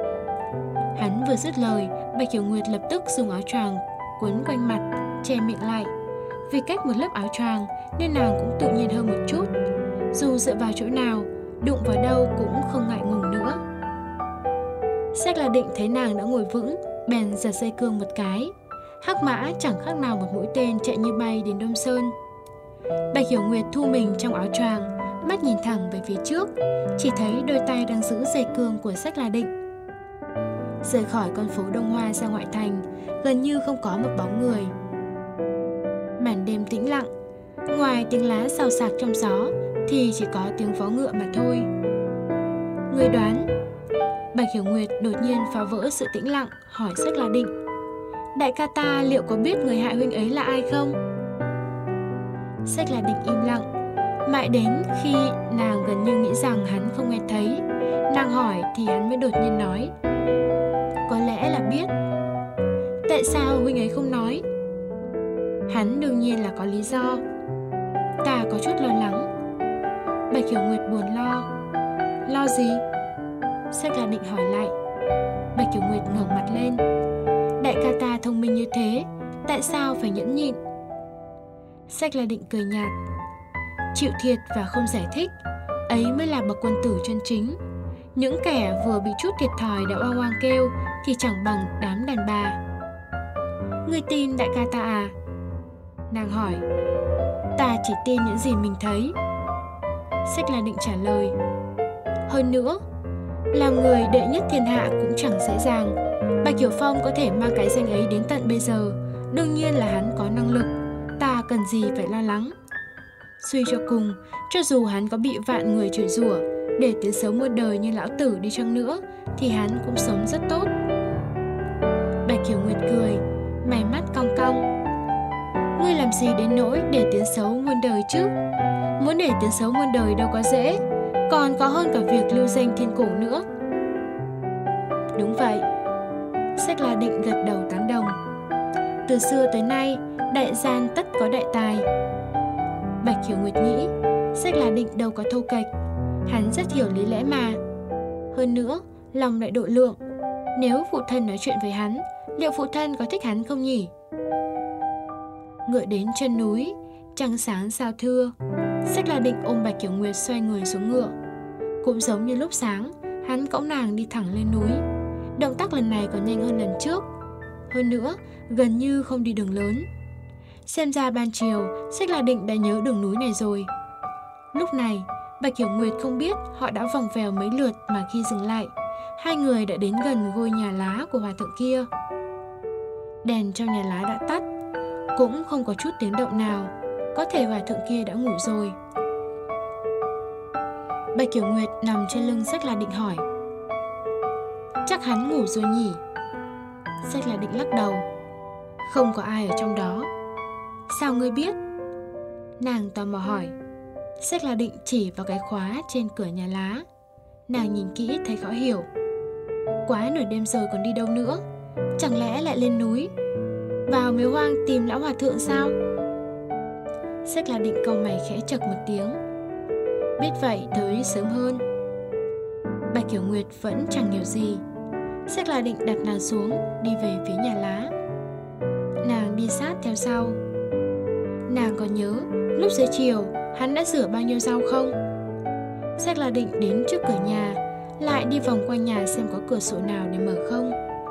Speaker 2: Hắn vừa dứt lời, Bạch Hiểu Nguyệt lập tức dùng áo choàng quấn quanh mặt, che miệng lại. Vì cách một lớp áo choàng nên nàng cũng tự nhiên hơn một chút. Dù dựa vào chỗ nào, đụng vào đâu cũng không ngại ngùng nữa. Sách La Định thấy nàng đã ngồi vững, bèn giật dây cương một cái. Hắc mã chẳng khác nào một mũi tên chạy như bay đến Đông Sơn. Bạch Hiểu Nguyệt thu mình trong áo choàng, mắt nhìn thẳng về phía trước, chỉ thấy đôi tay đang giữ dây cương của Sách La Định. Rời khỏi con phố Đông Hoa ra ngoại thành, gần như không có một bóng người. Màn đêm tĩnh lặng, ngoài tiếng lá xào xạc trong gió thì chỉ có tiếng vó ngựa mà thôi. Người đoán? Bạch Hiểu Nguyệt đột nhiên phá vỡ sự tĩnh lặng, hỏi Sách La Định. Đại ca ta liệu có biết người hại huynh ấy là ai không? Sách La Định im lặng, mãi đến khi nàng gần như nghĩ rằng hắn không nghe thấy, nàng hỏi thì hắn mới đột nhiên nói. Có lẽ là biết. Tại sao huynh ấy không nói? Hắn đương nhiên là có lý do. Ta có chút lo lắng. Bạch Hiểu Nguyệt buồn lo. Lo gì? Sách La Định hỏi lại. Bạch Hiểu Nguyệt ngẩng mặt lên. Đại ca ta thông minh như thế, tại sao phải nhẫn nhịn? Sách La Định cười nhạt. Chịu thiệt và không giải thích, ấy mới là bậc quân tử chân chính. Những kẻ vừa bị chút thiệt thòi đã oang oang kêu thì chẳng bằng đám đàn bà. Ngươi tin đại ca ta à? Nàng hỏi. Ta chỉ tin những gì mình thấy. Sách La Định trả lời. Hơn nữa, làm người đệ nhất thiên hạ cũng chẳng dễ dàng. Bạch Hiểu Phong có thể mang cái danh ấy đến tận bây giờ, đương nhiên là hắn có năng lực, ta cần gì phải lo lắng. Suy cho cùng, cho dù hắn có bị vạn người chửi rủa, để tiếng xấu muôn đời như lão tử đi chăng nữa, thì hắn cũng sống rất tốt. Bạch Hiểu Nguyệt cười, mày mắt cong cong. Ngươi làm gì đến nỗi để tiếng xấu muôn đời chứ? Muốn để tiếng xấu muôn đời đâu có dễ, còn có hơn cả việc lưu danh thiên cổ nữa. Đúng vậy. Sách La Định gật đầu tán đồng. Từ xưa tới nay, đại gian tất có đại tài. Bạch Hiểu Nguyệt nghĩ, Sách La Định đâu có thô kệch, hắn rất hiểu lý lẽ mà. Hơn nữa, lòng lại độ lượng. Nếu phụ thân nói chuyện với hắn, liệu phụ thân có thích hắn không nhỉ? Ngựa đến chân núi, trăng sáng sao thưa. Sách La Định ôm Bạch Hiểu Nguyệt xoay người xuống ngựa. Cũng giống như lúc sáng, hắn cõng nàng đi thẳng lên núi. Động tác lần này còn nhanh hơn lần trước. Hơn nữa, gần như không đi đường lớn. Xem ra ban chiều, Xách La Định đã nhớ đường núi này rồi. Lúc này, Bạch Hiểu Nguyệt không biết họ đã vòng vèo mấy lượt mà khi dừng lại, hai người đã đến gần ngôi nhà lá của hòa thượng kia. Đèn trong nhà lá đã tắt, cũng không có chút tiếng động nào, có thể hòa thượng kia đã ngủ rồi. Bạch Hiểu Nguyệt nằm trên lưng Xách La Định hỏi: chắc hắn ngủ rồi nhỉ? Xách La Định lắc đầu: không có ai ở trong đó. Sao ngươi biết? Nàng tò mò hỏi. Xách La Định chỉ vào cái khóa trên cửa nhà lá. Nàng nhìn kỹ thấy khó hiểu. Quá nửa đêm rồi còn đi đâu nữa? Chẳng lẽ lại lên núi, vào miếu hoang tìm lão hòa thượng sao? Xách La Định cau mày khẽ chậc một tiếng. Biết vậy tới sớm hơn. Bạch Hiểu Nguyệt vẫn chẳng hiểu gì. Xách La Định đặt nàng xuống, đi về phía nhà lá. Nàng đi sát theo sau. Nàng còn nhớ lúc dưới chiều hắn đã rửa bao nhiêu rau không? Xách La Định đến trước cửa nhà, lại đi vòng quanh nhà xem có cửa sổ nào để mở không.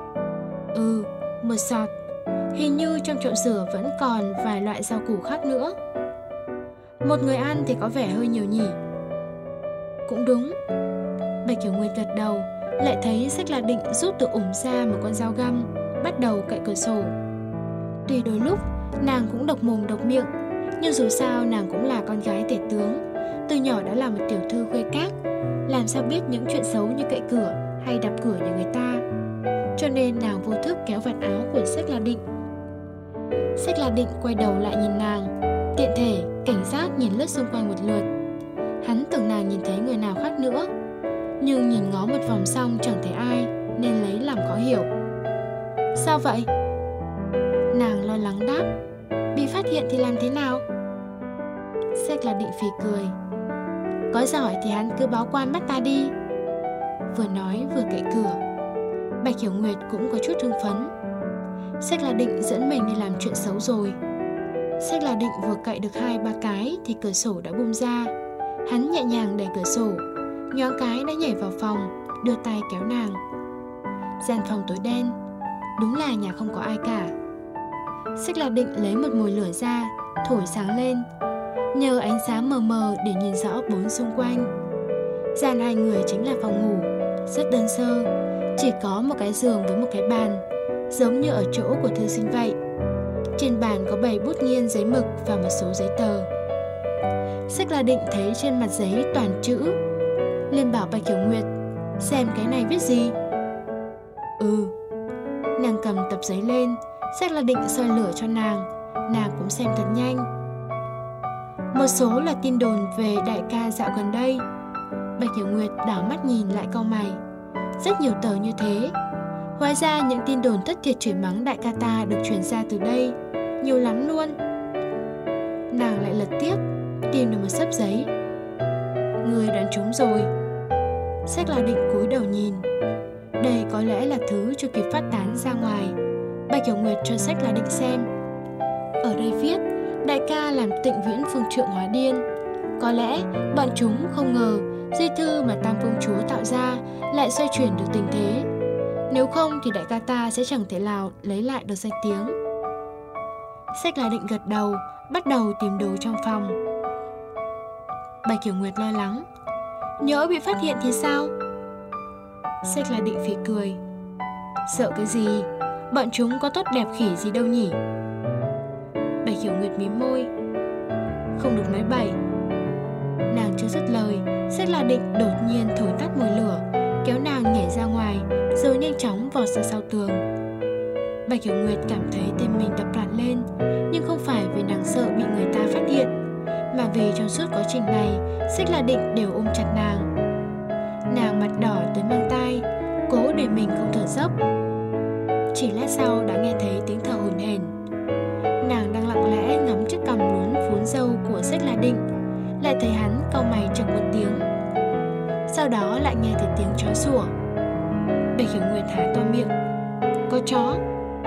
Speaker 2: Ừ, một sọt. Hình như trong chậu rửa vẫn còn vài loại rau củ khác nữa. Một người ăn thì có vẻ hơi nhiều nhỉ? Cũng đúng. Bạch Hiểu Nguyệt gật đầu, lại thấy Xách La Định rút từ ủng ra một con dao găm, bắt đầu cạy cửa sổ. Tuy đôi lúc nàng cũng độc mồm độc miệng, nhưng dù sao nàng cũng là con gái tể tướng, từ nhỏ đã là một tiểu thư khuê các, làm sao biết những chuyện xấu như cậy cửa hay đập cửa nhà người ta. Cho nên nàng vô thức kéo vạt áo của Xách La Định. Xách La Định quay đầu lại nhìn nàng, tiện thể cảnh giác nhìn lướt xung quanh một lượt. Hắn tưởng nàng nhìn thấy người nào khác nữa, nhưng nhìn ngó một vòng xong chẳng thấy ai, nên lấy làm khó hiểu. Sao vậy? Nàng lo lắng đáp: bị phát hiện thì làm thế nào? Xách La Định phì cười: có giỏi thì hắn cứ báo quan bắt ta đi. Vừa nói vừa cậy cửa. Bạch Hiểu Nguyệt cũng có chút hưng phấn. Xách La Định dẫn mình đi làm chuyện xấu rồi. Xách La Định vừa cậy được hai ba cái thì cửa sổ đã bung ra. Hắn nhẹ nhàng đẩy cửa sổ, nhoáng cái đã nhảy vào phòng, đưa tay kéo nàng. Gian phòng tối đen, đúng là nhà không có ai cả. Xách La Định lấy một mồi lửa ra, thổi sáng lên, nhờ ánh sáng mờ mờ để nhìn rõ bốn xung quanh. Gian hai người chính là phòng ngủ, rất đơn sơ, chỉ có một cái giường với một cái bàn, giống như ở chỗ của thư sinh vậy. Trên bàn có bày bút nghiên, giấy mực và một số giấy tờ. Xách La Định thấy trên mặt giấy toàn chữ, liền bảo Bạch Hiểu Nguyệt: xem cái này viết gì? Ừ. Nàng cầm tập giấy lên, Xách La Định soi lửa cho nàng, nàng cũng xem thật nhanh. Một số là tin đồn về đại ca dạo gần đây. Bạch Hiểu Nguyệt đảo mắt nhìn lại cau mày. Rất nhiều tờ như thế. Hóa ra những tin đồn thất thiệt chửi mắng đại ca ta được truyền ra từ đây, nhiều lắm luôn. Nàng lại lật tiếp, tìm được một xấp giấy. Người đoán trúng rồi. Xách La Định cúi đầu nhìn. Đây có lẽ là thứ chưa kịp phát tán ra ngoài. Bạch Hiểu Nguyệt cho Xách La Định xem. Ở đây viết đại ca làm Tịnh Viễn phương trượng hóa điên. Có lẽ bọn chúng không ngờ di thư mà Tam công chúa tạo ra lại xoay chuyển được tình thế. Nếu không thì đại ca ta sẽ chẳng thể nào lấy lại được danh tiếng. Xách La Định gật đầu, bắt đầu tìm đồ trong phòng. Bạch Hiểu Nguyệt lo lắng: nhỡ bị phát hiện thì sao? Xách La Định phì cười: sợ cái gì? Bọn chúng có tốt đẹp khỉ gì đâu nhỉ? Bạch Hiểu Nguyệt mím môi: không được nói bậy. Nàng chưa dứt lời, Xách La Định đột nhiên thổi tắt mồi lửa, kéo nàng nhảy ra ngoài, rồi nhanh chóng vọt ra sau tường. Bạch Hiểu Nguyệt cảm thấy tim mình đập loạn lên, nhưng không phải vì nàng sợ bị người ta phát hiện, mà vì trong suốt quá trình này, Xách La Định đều ôm chặt nàng. Nàng mặt đỏ tới mang tai, cố để mình không thở dốc. Chỉ lát sau đã nghe thấy tiếng thở hổn hển. Nàng đang lặng lẽ ngắm chiếc cằm lún phún râu của Xách La Định, lại thấy hắn cau mày chậc một tiếng. Sau đó lại nghe thấy tiếng chó sủa. Bạch Hiểu Nguyệt há to miệng: có chó?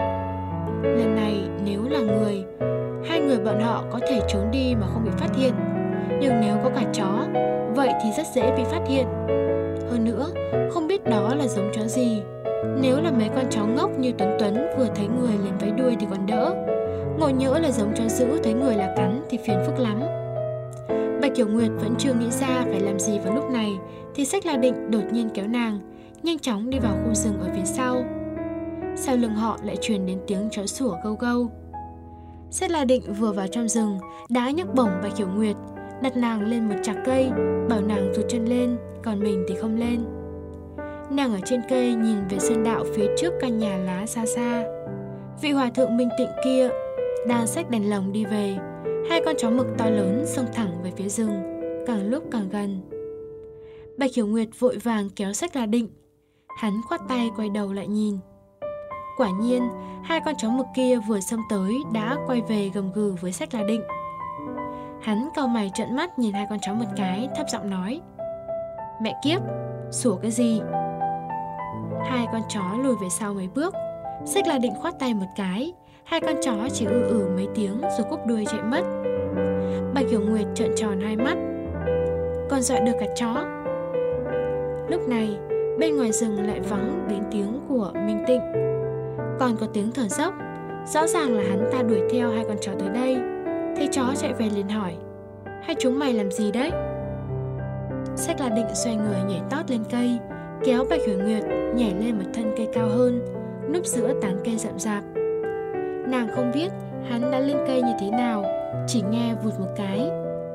Speaker 2: Lần này nếu là người, hai người bọn họ có thể trốn đi mà không bị phát hiện. Nhưng nếu có cả chó, vậy thì rất dễ bị phát hiện. Hơn nữa, không biết đó là giống chó gì, Nếu là mấy con chó ngốc như Tuấn Tuấn vừa thấy người liền váy đuôi thì còn đỡ, ngộ nhỡ là giống chó dữ thấy người là cắn thì phiền phức lắm. Bạch Kiểu Nguyệt vẫn chưa nghĩ ra phải làm gì vào lúc này thì Sách La Định đột nhiên kéo nàng nhanh chóng đi vào khu rừng ở phía sau. Sau lưng họ lại truyền đến tiếng chó sủa gâu gâu. Sách La Định vừa vào trong rừng đã nhấc bổng Bạch Kiểu Nguyệt, đặt nàng lên một chạc cây, bảo nàng rụt chân lên, còn mình thì không lên. Nàng ở trên cây nhìn về sơn đạo phía trước căn nhà lá xa xa. Vị hòa thượng Minh Tịnh kia đang xách đèn lồng đi về. Hai con chó mực to lớn xông thẳng về phía rừng, càng lúc càng gần. Bạch Hiểu Nguyệt vội vàng kéo Sách La Định. Hắn khoát tay quay đầu lại nhìn. Quả nhiên, hai con chó mực kia vừa xông tới đã quay về gầm gừ với Sách La Định. Hắn cau mày trợn mắt nhìn hai con chó một cái, thấp giọng nói: "Mẹ kiếp, sủa cái gì?" Hai con chó lùi về sau mấy bước. Sách La Định khoát tay một cái, hai con chó chỉ ư ử mấy tiếng rồi cúp đuôi chạy mất. Bạch Hiểu Nguyệt trợn tròn hai mắt, còn dọa được cả chó. Lúc này, bên ngoài rừng lại vắng đến tiếng của Minh Tịnh, còn có tiếng thở dốc. Rõ ràng là hắn ta đuổi theo hai con chó tới đây. Thấy chó chạy về liền hỏi: "Hai chúng mày làm gì đấy?" Sách La Định xoay người nhảy tót lên cây, kéo Bạch Hiểu Nguyệt nhảy lên một thân cây cao hơn, núp giữa tán cây rậm rạp. Nàng không biết hắn đã lên cây như thế nào, chỉ nghe vụt một cái.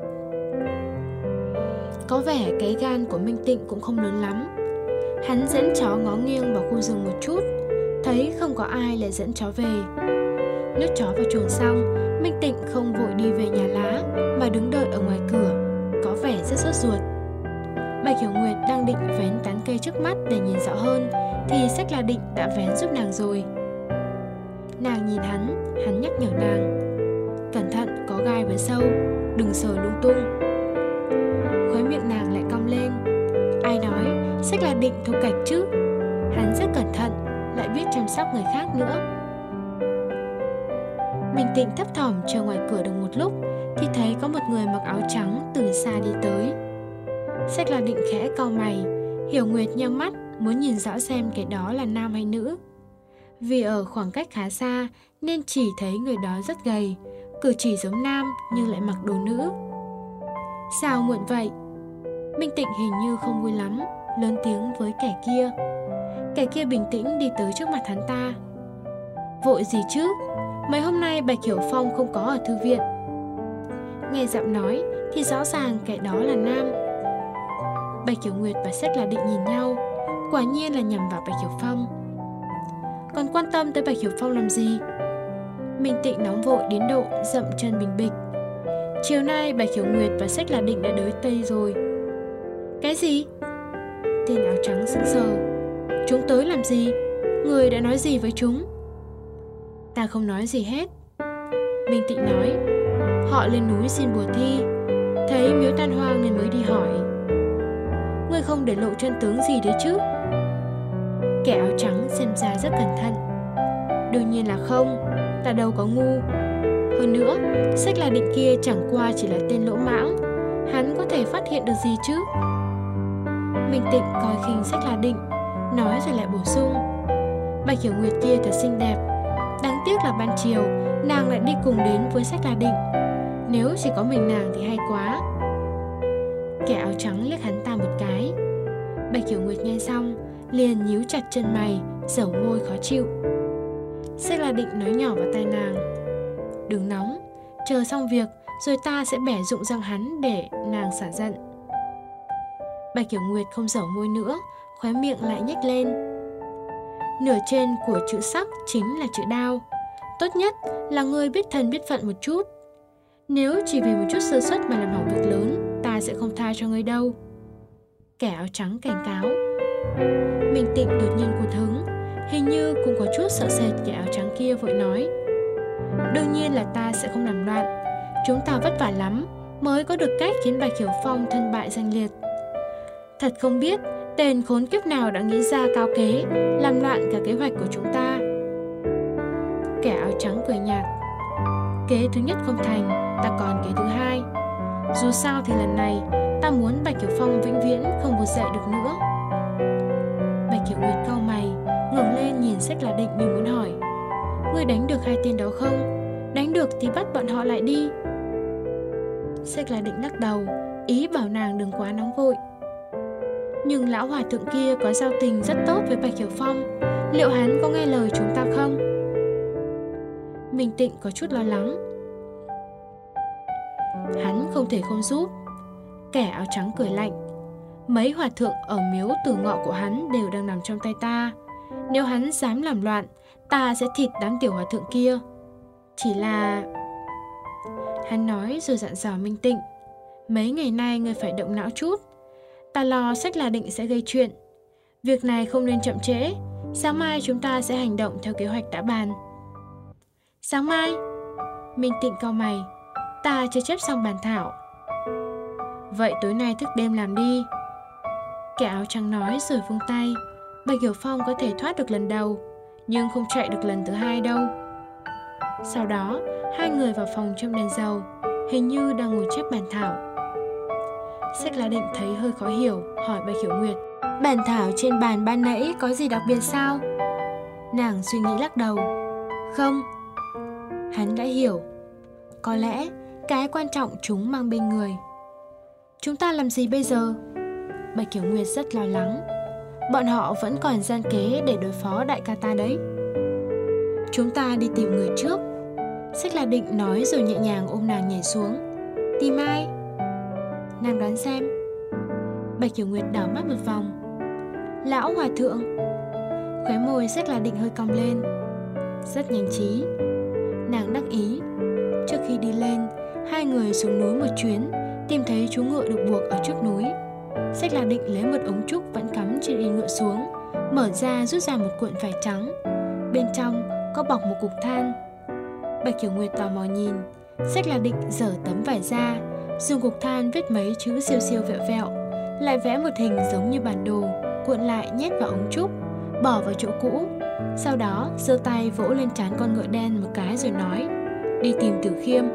Speaker 2: Có vẻ cái gan của Minh Tịnh cũng không lớn lắm. Hắn dẫn chó ngó nghiêng vào khu rừng một chút, thấy không có ai lại dẫn chó về. Nhốt chó vào chuồng xong, Minh Tịnh không vội đi về nhà lá mà đứng đợi ở ngoài cửa, có vẻ rất sốt ruột. Bạch Hiểu Nguyệt đang định vén tán cây trước mắt để nhìn rõ hơn thì Sách La Định đã vén giúp nàng rồi. Nàng nhìn hắn, hắn nhắc nhở nàng: "Cẩn thận, có gai với sâu, đừng sờ lung tung." Khóe miệng nàng lại cong lên. Ai nói Sách La Định thô kệch chứ? Hắn rất cẩn thận, lại biết chăm sóc người khác nữa. Minh Tịnh thấp thỏm chờ ngoài cửa được một lúc thì thấy có một người mặc áo trắng từ xa đi tới. Sách La Định khẽ cau mày, Hiểu Nguyệt nheo mắt muốn nhìn rõ xem kẻ đó là nam hay nữ. Vì ở khoảng cách khá xa nên chỉ thấy người đó rất gầy, cử chỉ giống nam nhưng lại mặc đồ nữ. "Sao muộn vậy?" Minh Tịnh hình như không vui lắm, lớn tiếng với kẻ kia. Kẻ kia bình tĩnh đi tới trước mặt hắn ta. "Vội gì chứ? Mấy hôm nay Bạch Hiểu Phong không có ở thư viện." Nghe giọng nói thì rõ ràng kẻ đó là nam. Bạch Hiểu Nguyệt và Sách La Định nhìn nhau, quả nhiên là nhằm vào Bạch Hiểu Phong. Còn quan tâm tới Bạch Hiểu Phong làm gì? Minh Tịnh nóng vội đến độ dậm chân bình bịch. Chiều nay Bạch Hiểu Nguyệt và Sách La Định đã tới Tây rồi. Cái gì? Tên áo trắng sững sờ. Chúng tới làm gì? Người đã nói gì với chúng? Ta không nói gì hết. Minh Tịnh nói: Họ lên núi xin bùa thi, thấy miếu tan hoang nên mới đi hỏi. Ngươi không để lộ chân tướng gì đấy chứ? Kẻ áo trắng xem ra rất cẩn thận. Đương nhiên là không, ta đâu có ngu. Hơn nữa, Sách La Định kia chẳng qua chỉ là tên lỗ mãng, hắn có thể phát hiện được gì chứ? Minh Tịnh coi khinh Sách La Định, nói rồi lại bổ sung: Bạch Hiểu Nguyệt kia thật xinh đẹp, đáng tiếc là ban chiều nàng lại đi cùng đến với Sách La Định. Nếu chỉ có mình nàng thì hay quá. Kẻ áo trắng liếc hắn ta một cái. Bạch Hiểu Nguyệt nghe xong liền nhíu chặt chân mày, dẩu môi khó chịu. Sách La Định nói nhỏ vào tai nàng: Đừng nóng, chờ xong việc rồi ta sẽ bẻ rụng răng hắn để nàng xả giận. Bạch Hiểu Nguyệt không dẩu môi nữa, khóe miệng lại nhếch lên. Nửa trên của chữ sắc chính là chữ đao. Tốt nhất là ngươi biết thân biết phận một chút. Nếu chỉ vì một chút sơ suất mà làm hỏng việc lớn, ta sẽ không tha cho ngươi đâu. Kẻ áo trắng cảnh cáo. Minh Tịnh đột nhiên cụt hứng, hình như cũng có chút sợ sệt kẻ áo trắng kia, vội nói: Đương nhiên là ta sẽ không làm loạn. Chúng ta vất vả lắm mới có được cách khiến Bạch Hiểu Phong thân bại danh liệt. Thật không biết tên khốn kiếp nào đã nghĩ ra cao kế làm loạn cả kế hoạch của chúng ta. Kẻ áo trắng cười nhạt: Kế thứ nhất không thành, ta còn kế thứ hai. Dù sao thì lần này ta muốn Bạch Hiểu Phong vĩnh viễn không vụt dậy được nữa. Bạch Hiểu Nguyệt cau mày, ngẩng Sách là Định như muốn hỏi: Ngươi đánh được hai tên đó không? Đánh được thì bắt bọn họ lại đi. Sách là Định lắc đầu, ý bảo nàng đừng quá nóng vội. Nhưng lão hòa thượng kia có giao tình rất tốt với Bạch Hiểu Phong, liệu hắn có nghe lời chúng ta không? Minh Tịnh có chút lo lắng. Hắn không thể không giúp. Kẻ áo trắng cười lạnh: Mấy hòa thượng ở miếu Tử Ngọ của hắn đều đang nằm trong tay ta. Nếu hắn dám làm loạn, ta sẽ thịt đám tiểu hòa thượng kia. Chỉ là... Hắn nói rồi dặn dò Minh Tịnh: Mấy ngày nay ngươi phải động não chút. Ta lo Sách là Định sẽ gây chuyện. Việc này không nên chậm trễ. Sáng mai chúng ta sẽ hành động theo kế hoạch đã bàn. Sáng mai? Minh Tịnh cau mày: Ta chưa chép xong bàn thảo. Vậy tối nay thức đêm làm đi. Kẻ áo trắng nói rồi vung tay. Bạch Hiểu Phong có thể thoát được lần đầu, nhưng không chạy được lần thứ hai đâu. Sau đó, hai người vào phòng trong đèn dầu, hình như đang ngồi chép bàn thảo. Sách là Định thấy hơi khó hiểu, hỏi Bạch Hiểu Nguyệt: Bàn thảo trên bàn ban nãy có gì đặc biệt sao? Nàng suy nghĩ lắc đầu: Không. Hắn đã hiểu. Có lẽ cái quan trọng chúng mang bên người. Chúng ta làm gì bây giờ? Bạch Hiểu Nguyệt rất lo lắng. Bọn họ vẫn còn gian kế để đối phó đại ca ta đấy. Chúng ta đi tìm người trước. Sách là Định nói rồi nhẹ nhàng ôm nàng nhảy xuống. Tìm ai? Nàng đoán xem. Bạch Hiểu Nguyệt đảo mắt một vòng. Lão hòa thượng. Khóe môi Sách là Định hơi cong lên. Rất nhanh trí. Nàng đắc ý. Trước khi đi lên, hai người xuống núi một chuyến, tìm thấy chú ngựa được buộc ở trước núi. Sách là Định lấy một ống trúc vẫn cắm trên yên ngựa xuống, mở ra rút ra một cuộn vải trắng. Bên trong có bọc một cục than. Bạch Hiểu Nguyệt tò mò nhìn. Sách là Định dở tấm vải ra, dùng cục than viết mấy chữ siêu siêu vẹo vẹo, lại vẽ một hình giống như bản đồ, cuộn lại nhét vào ống trúc, bỏ vào chỗ cũ. Sau đó giơ tay vỗ lên trán con ngựa đen một cái rồi nói: Đi tìm Tử Khiêm.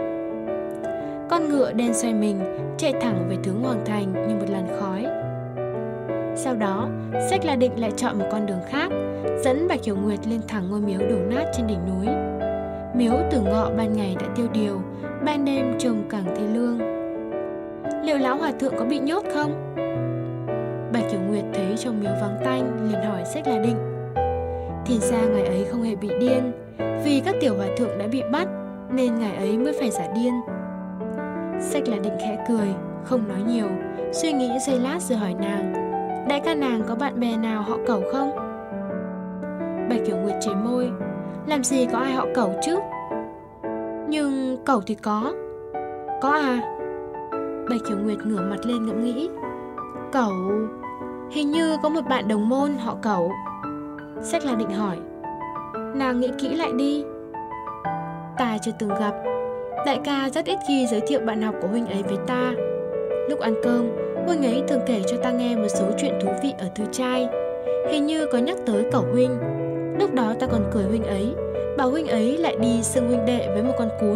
Speaker 2: Con ngựa đen xoay mình, chạy thẳng về hướng Hoàng Thành như một làn khói. Sau đó, Sách là Định lại chọn một con đường khác, dẫn Bạch Hiểu Nguyệt lên thẳng ngôi miếu đổ nát trên đỉnh núi. Miếu Tử Ngọ ban ngày đã tiêu điều, ban đêm trông càng thê lương. Liệu lão hòa thượng có bị nhốt không? Bạch Hiểu Nguyệt thấy trong miếu vắng tanh, liền hỏi Sách là Định. Thì ra ngài ấy không hề bị điên, vì các tiểu hòa thượng đã bị bắt nên ngài ấy mới phải giả điên. Sách là Định khẽ cười, không nói nhiều, suy nghĩ giây lát rồi hỏi nàng: Đại ca nàng có bạn bè nào họ Cẩu không? Bạch Hiểu Nguyệt chảy môi: Làm gì có ai họ Cẩu chứ? Nhưng Cẩu thì có. Có à? Bạch Hiểu Nguyệt ngửa mặt lên ngẫm nghĩ. Cẩu... Hình như có một bạn đồng môn họ Cẩu. Sách là Định hỏi: Nàng nghĩ kỹ lại đi. Ta chưa từng gặp. Đại ca rất ít khi giới thiệu bạn học của huynh ấy với ta. Lúc ăn cơm, huynh ấy thường kể cho ta nghe một số chuyện thú vị ở Thư Trai. Hình như có nhắc tới Cẩu huynh. Lúc đó ta còn cười huynh ấy, bảo huynh ấy lại đi xưng huynh đệ với một con cún.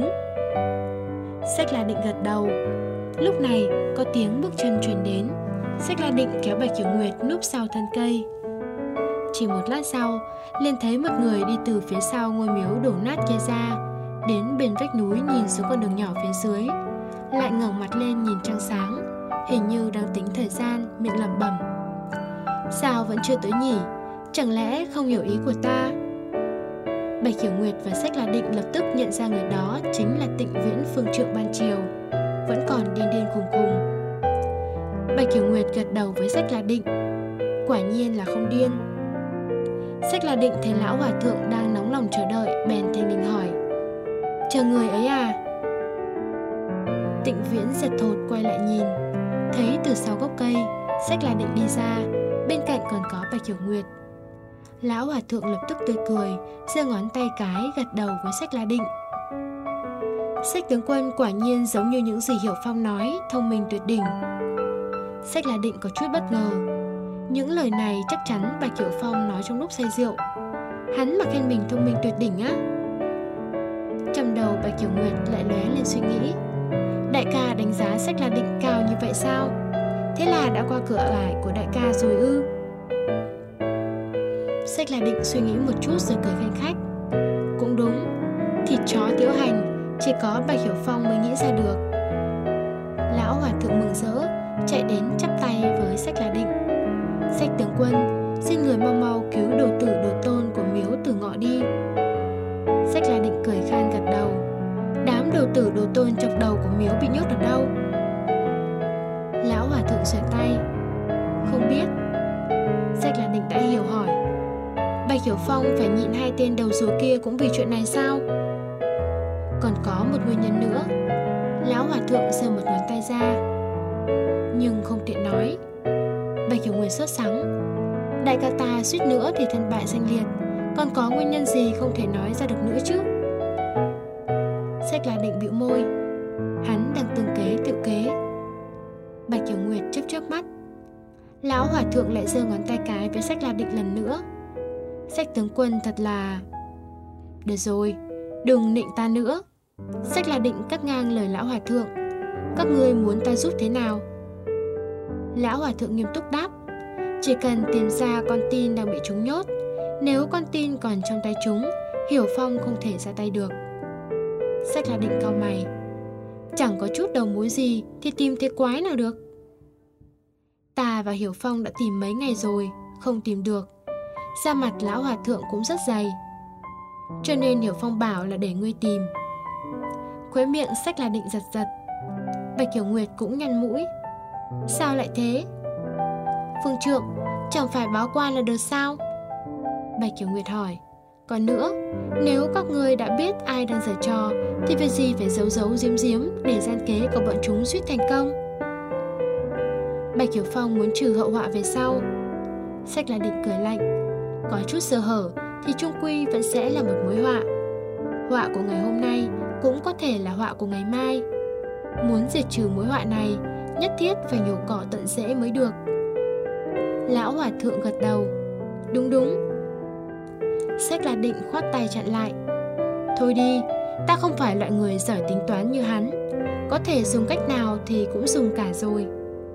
Speaker 2: Sách là Định gật đầu. Lúc này có tiếng bước chân truyền đến. Sách là Định kéo Bạch Hiểu Nguyệt núp sau thân cây. Chỉ một lát sau, liền thấy một người đi từ phía sau ngôi miếu đổ nát kia ra, đến bên vách núi nhìn xuống con đường nhỏ phía dưới, lại ngẩng mặt lên nhìn trăng sáng, hình như đang tính thời gian, miệng lẩm bẩm: Sao vẫn chưa tới nhỉ? Chẳng lẽ không hiểu ý của ta? Bạch Hiểu Nguyệt và Sách là Định lập tức nhận ra người đó chính là Tịnh Viễn phương trượng ban chiều, vẫn còn điên điên khùng khùng. Bạch Hiểu Nguyệt gật đầu với Sách là Định. Quả nhiên là không điên. Sách là Định thấy lão hòa thượng đang nóng lòng chờ đợi, bèn thình lình hỏi: Chờ người ấy à? Tịnh Viễn giật thột quay lại nhìn, thấy từ sau gốc cây, Sách là Định đi ra, bên cạnh còn có Bạch Hiểu Nguyệt. Lão hòa thượng lập tức tươi cười, giơ ngón tay cái gật đầu với Sách là Định. Sách tướng quân quả nhiên giống như những gì Hiểu Phong nói, thông minh tuyệt đỉnh. Sách là Định có chút bất ngờ. Những lời này chắc chắn Bạch Hiểu Phong nói trong lúc say rượu. Hắn mà khen mình thông minh tuyệt đỉnh á. Trong đầu Bạch Hiểu Nguyệt lại lóe lên suy nghĩ: Đại ca đánh giá Sách là Định cao như vậy sao? Thế là đã qua cửa ải của đại ca rồi ư? Sách là định suy nghĩ một chút rồi cười khanh khách. Cũng đúng, thịt chó tiếu hành chỉ có Bạch Hiểu Phong mới nghĩ ra được. Lão hòa thượng mừng rỡ chạy đến chắp tay với Sách là định. Sách tướng quân, xin người mau mau cứu đồ tử đồ tôn của miếu Tử Ngọ đi. Sách là định cười khan gật đầu. Đám đồ tử đồ tôn chọc đầu của miếu bị nhốt ở đâu? Lão hòa thượng xoay tay. Không biết. Sách là định đã hiểu hỏi. Bạch Hiểu Phong phải nhịn hai tên đầu rùa kia cũng vì chuyện này sao? Còn có một nguyên nhân nữa. Lão hòa thượng giơ một ngón tay ra, nhưng không tiện nói. Bạch Hiểu Nguyệt sốt sắng. Đại ca ta suýt nữa thì thân bại danh liệt, còn có nguyên nhân gì không thể nói ra được nữa chứ? Sách là định bĩu môi. Hắn đang tương kế tự kế. Bạch Hiểu Nguyệt chớp chớp mắt. Lão hòa thượng lại giơ ngón tay cái với Sách là định lần nữa. Sách tướng quân thật là... Được rồi, đừng nịnh ta nữa. Sách là định cắt ngang lời lão hòa thượng. Các ngươi muốn ta giúp thế nào? Lão hòa thượng nghiêm túc đáp. Chỉ cần tìm ra con tin đang bị chúng nhốt. Nếu con tin còn trong tay chúng, Hiểu Phong không thể ra tay được. Sách là định cau mày. Chẳng có chút đầu mối gì thì tìm thế quái nào được. Ta và Hiểu Phong đã tìm mấy ngày rồi, không tìm được. Da mặt lão hòa thượng cũng rất dày, cho nên Hiểu Phong bảo là để ngươi tìm. Khóe miệng Sách là định giật giật. Bạch Hiểu Nguyệt cũng nhăn mũi. Sao lại thế? Phương trượng, chẳng phải báo quan là được sao? Bạch Hiểu Nguyệt hỏi. Còn nữa, nếu các ngươi đã biết ai đang giở trò thì việc gì phải giấu giấu giếm giếm để gian kế của bọn chúng suýt thành công? Bạch Hiểu Phong muốn trừ hậu họa về sau. Sách là định cười lạnh. Có chút sơ hở thì chung quy vẫn sẽ là một mối họa. Họa của ngày hôm nay cũng có thể là họa của ngày mai. Muốn diệt trừ mối họa này, nhất thiết phải nhổ cỏ tận rễ mới được. Lão hòa thượng gật đầu. Đúng đúng. Sách là định khoát tay chặn lại. Thôi đi, ta không phải loại người giỏi tính toán như hắn. Có thể dùng cách nào thì cũng dùng cả rồi.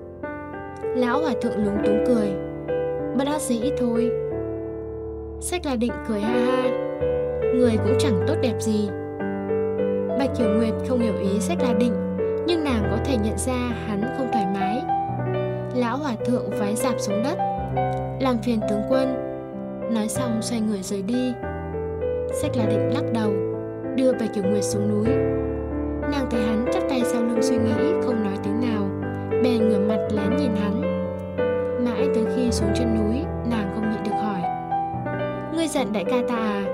Speaker 2: Lão hòa thượng lúng túng cười. Bất đắc dĩ thôi. Sách là định cười ha ha. Người cũng chẳng tốt đẹp gì. Bạch Hiểu Nguyệt không hiểu ý Sách là định, nhưng nàng có thể nhận ra hắn không thoải mái. Lão hòa thượng vái rạp xuống đất. Làm phiền tướng quân. Nói xong xoay người rời đi. Sách là định lắc đầu, đưa Bạch Hiểu Nguyệt xuống núi. Nàng thấy hắn chắp tay sau lưng suy nghĩ, không nói tiếng nào, bèn ngửa mặt lén nhìn hắn. Mãi tới khi xuống chân núi, nàng không nhịn được hỏi. Ngươi giận đại ca ta à?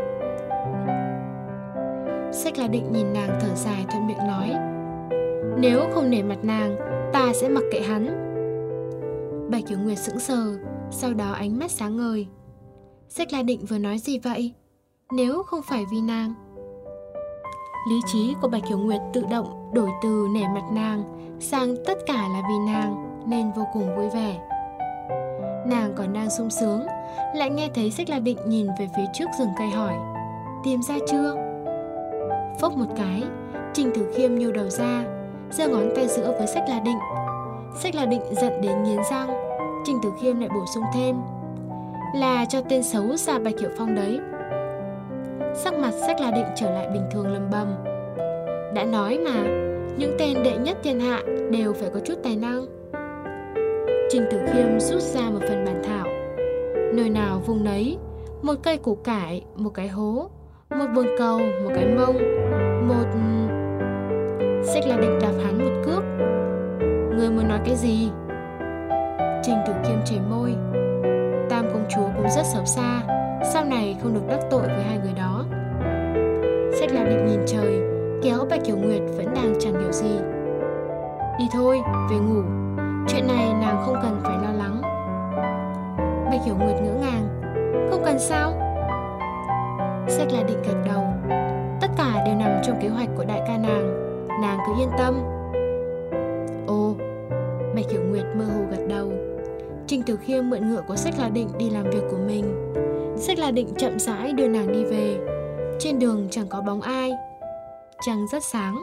Speaker 2: Sách là định nhìn nàng thở dài thuận miệng nói. Nếu không nể mặt nàng, ta sẽ mặc kệ hắn. Bạch Hiểu Nguyệt sững sờ, sau đó ánh mắt sáng ngời. Sách là định vừa nói gì vậy? Nếu không phải vì nàng. Lý trí của Bạch Hiểu Nguyệt tự động đổi từ nể mặt nàng sang tất cả là vì nàng, nên vô cùng vui vẻ. Nàng còn đang sung sướng, lại nghe thấy Sách là định nhìn về phía trước rừng cây hỏi. Tìm ra chưa? Phốc một cái, Trình Tử Khiêm nhô đầu ra, giơ ngón tay giữa với Sách là định. Sách là định giận đến nghiến răng. Trình Tử Khiêm lại bổ sung thêm. Là cho tên xấu xa Bạch Hiểu Phong đấy. Sắc mặt Sách là định trở lại bình thường lầm bầm. Đã nói mà, những tên đệ nhất thiên hạ đều phải có chút tài năng. Trình Tử Khiêm rút ra một phần bản thảo. Nơi nào vùng nấy, một cây củ cải, một cái hố, một bồn cầu, một cái mông, một... Sách là định đạp hắn một cước. Người muốn nói cái gì? Trình Tử Khiêm chảy môi. Tam công chúa cũng rất xấu xa, sau này không được đắc tội với hai người đó. Sách là định nhìn trời, kéo Bạch Hiểu Nguyệt vẫn đang chẳng hiểu gì. Đi thôi, về ngủ. Chuyện này nàng không cần phải lo lắng. Bạch Hiểu Nguyệt ngỡ ngàng. Không cần sao? Sách là định gật đầu. Tất cả đều nằm trong kế hoạch của đại ca nàng, nàng cứ yên tâm. Ồ, Bạch Hiểu Nguyệt mơ hồ gật đầu. Trình Tử Khiêm mượn ngựa của Sách là định đi làm việc của mình. Sách là định chậm rãi đưa nàng đi về. Trên đường chẳng có bóng ai. Trăng rất sáng.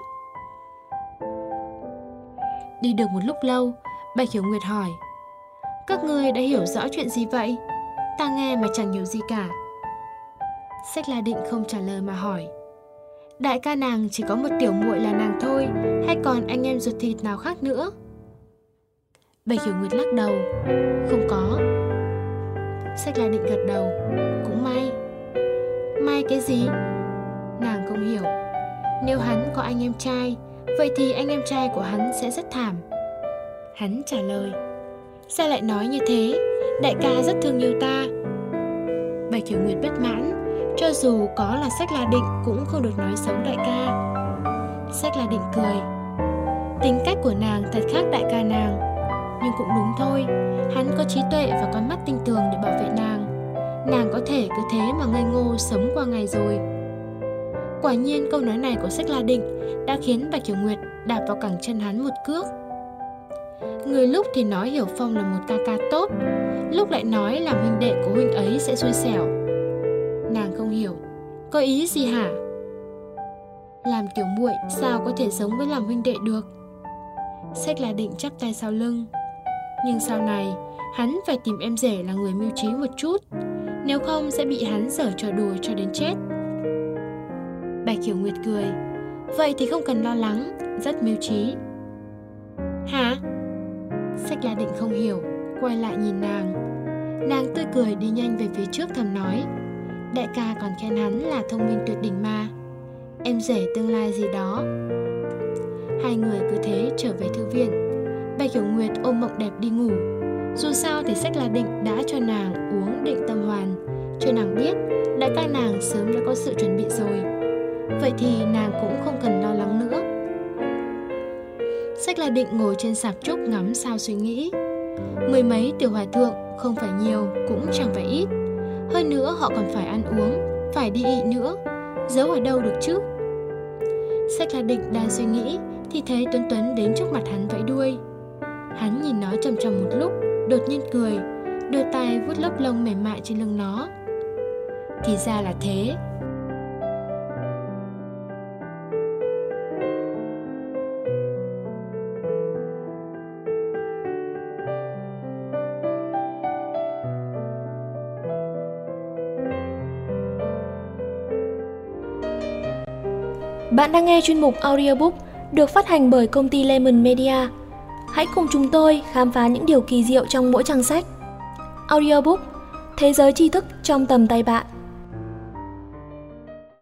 Speaker 2: Đi được một lúc lâu, Bạch Hiểu Nguyệt hỏi. Các ngươi đã hiểu rõ chuyện gì vậy? Ta nghe mà chẳng hiểu gì cả. Sách La Định không trả lời mà hỏi: Đại ca nàng chỉ có một tiểu muội là nàng thôi, hay còn anh em ruột thịt nào khác nữa? Bạch Hiểu Nguyệt lắc đầu: Không có. Sách La Định gật đầu: Cũng may. May cái gì? Nàng không hiểu. Nếu hắn có anh em trai, vậy thì anh em trai của hắn sẽ rất thảm. Hắn trả lời: Sao lại nói như thế? Đại ca rất thương yêu ta. Bạch Hiểu Nguyệt bất mãn: Cho dù có là Sách La Định cũng không được nói xấu đại ca. Sách La Định cười: Tính cách của nàng thật khác đại ca nàng. Nhưng cũng đúng thôi, hắn có trí tuệ và con mắt tinh tường để bảo vệ nàng. Nàng có thể cứ thế mà ngây ngô sống qua ngày rồi. Quả nhiên câu nói này của Sách La Định đã khiến Bạch Hiểu Nguyệt đạp vào cẳng chân hắn một cước. Người lúc thì nói Hiểu Phong là một ca ca tốt, lúc lại nói làm huynh đệ của huynh ấy sẽ xui xẻo. Nàng không hiểu, có ý gì hả? Làm tiểu muội sao có thể giống với làm huynh đệ được? Sách La Định chắp tay sau lưng. Nhưng sau này hắn phải tìm em rể là người mưu trí một chút, nếu không sẽ bị hắn giở trò đùa cho đến chết. Bạch Hiểu Nguyệt cười: Vậy thì không cần lo lắng, rất mưu trí. Hả? Sách La Định không hiểu, quay lại nhìn nàng. Nàng tươi cười đi nhanh về phía trước thầm nói: Đại ca còn khen hắn là thông minh tuyệt đỉnh mà. Em rể tương lai gì đó. Hai người cứ thế trở về thư viện. Bạch Hiểu Nguyệt ôm mộng đẹp đi ngủ. Dù sao thì Sách La Định đã cho nàng uống định tâm hoàn, cho nàng biết đại ca nàng sớm đã có sự chuẩn bị rồi. Vậy thì nàng cũng không cần lo lắng nữa. Sách La Định ngồi trên sạp trúc ngắm sao suy nghĩ. Mười mấy tiểu hòa thượng không phải nhiều cũng chẳng phải ít. Hơn nữa họ còn phải ăn uống, phải đi ị nữa, giấu ở đâu được chứ? Sách La Định đang suy nghĩ thì thấy Tuấn Tuấn đến trước mặt hắn vẫy đuôi. Hắn nhìn nó chằm chằm một lúc, đột nhiên cười, đưa tay vuốt lớp lông mềm mại trên lưng nó. Thì ra là thế.
Speaker 1: Bạn đang nghe chuyên mục audiobook được phát hành bởi công ty Lemon Media. Hãy cùng chúng tôi khám phá những điều kỳ diệu trong mỗi trang sách. Audiobook, thế giới tri thức trong tầm tay bạn.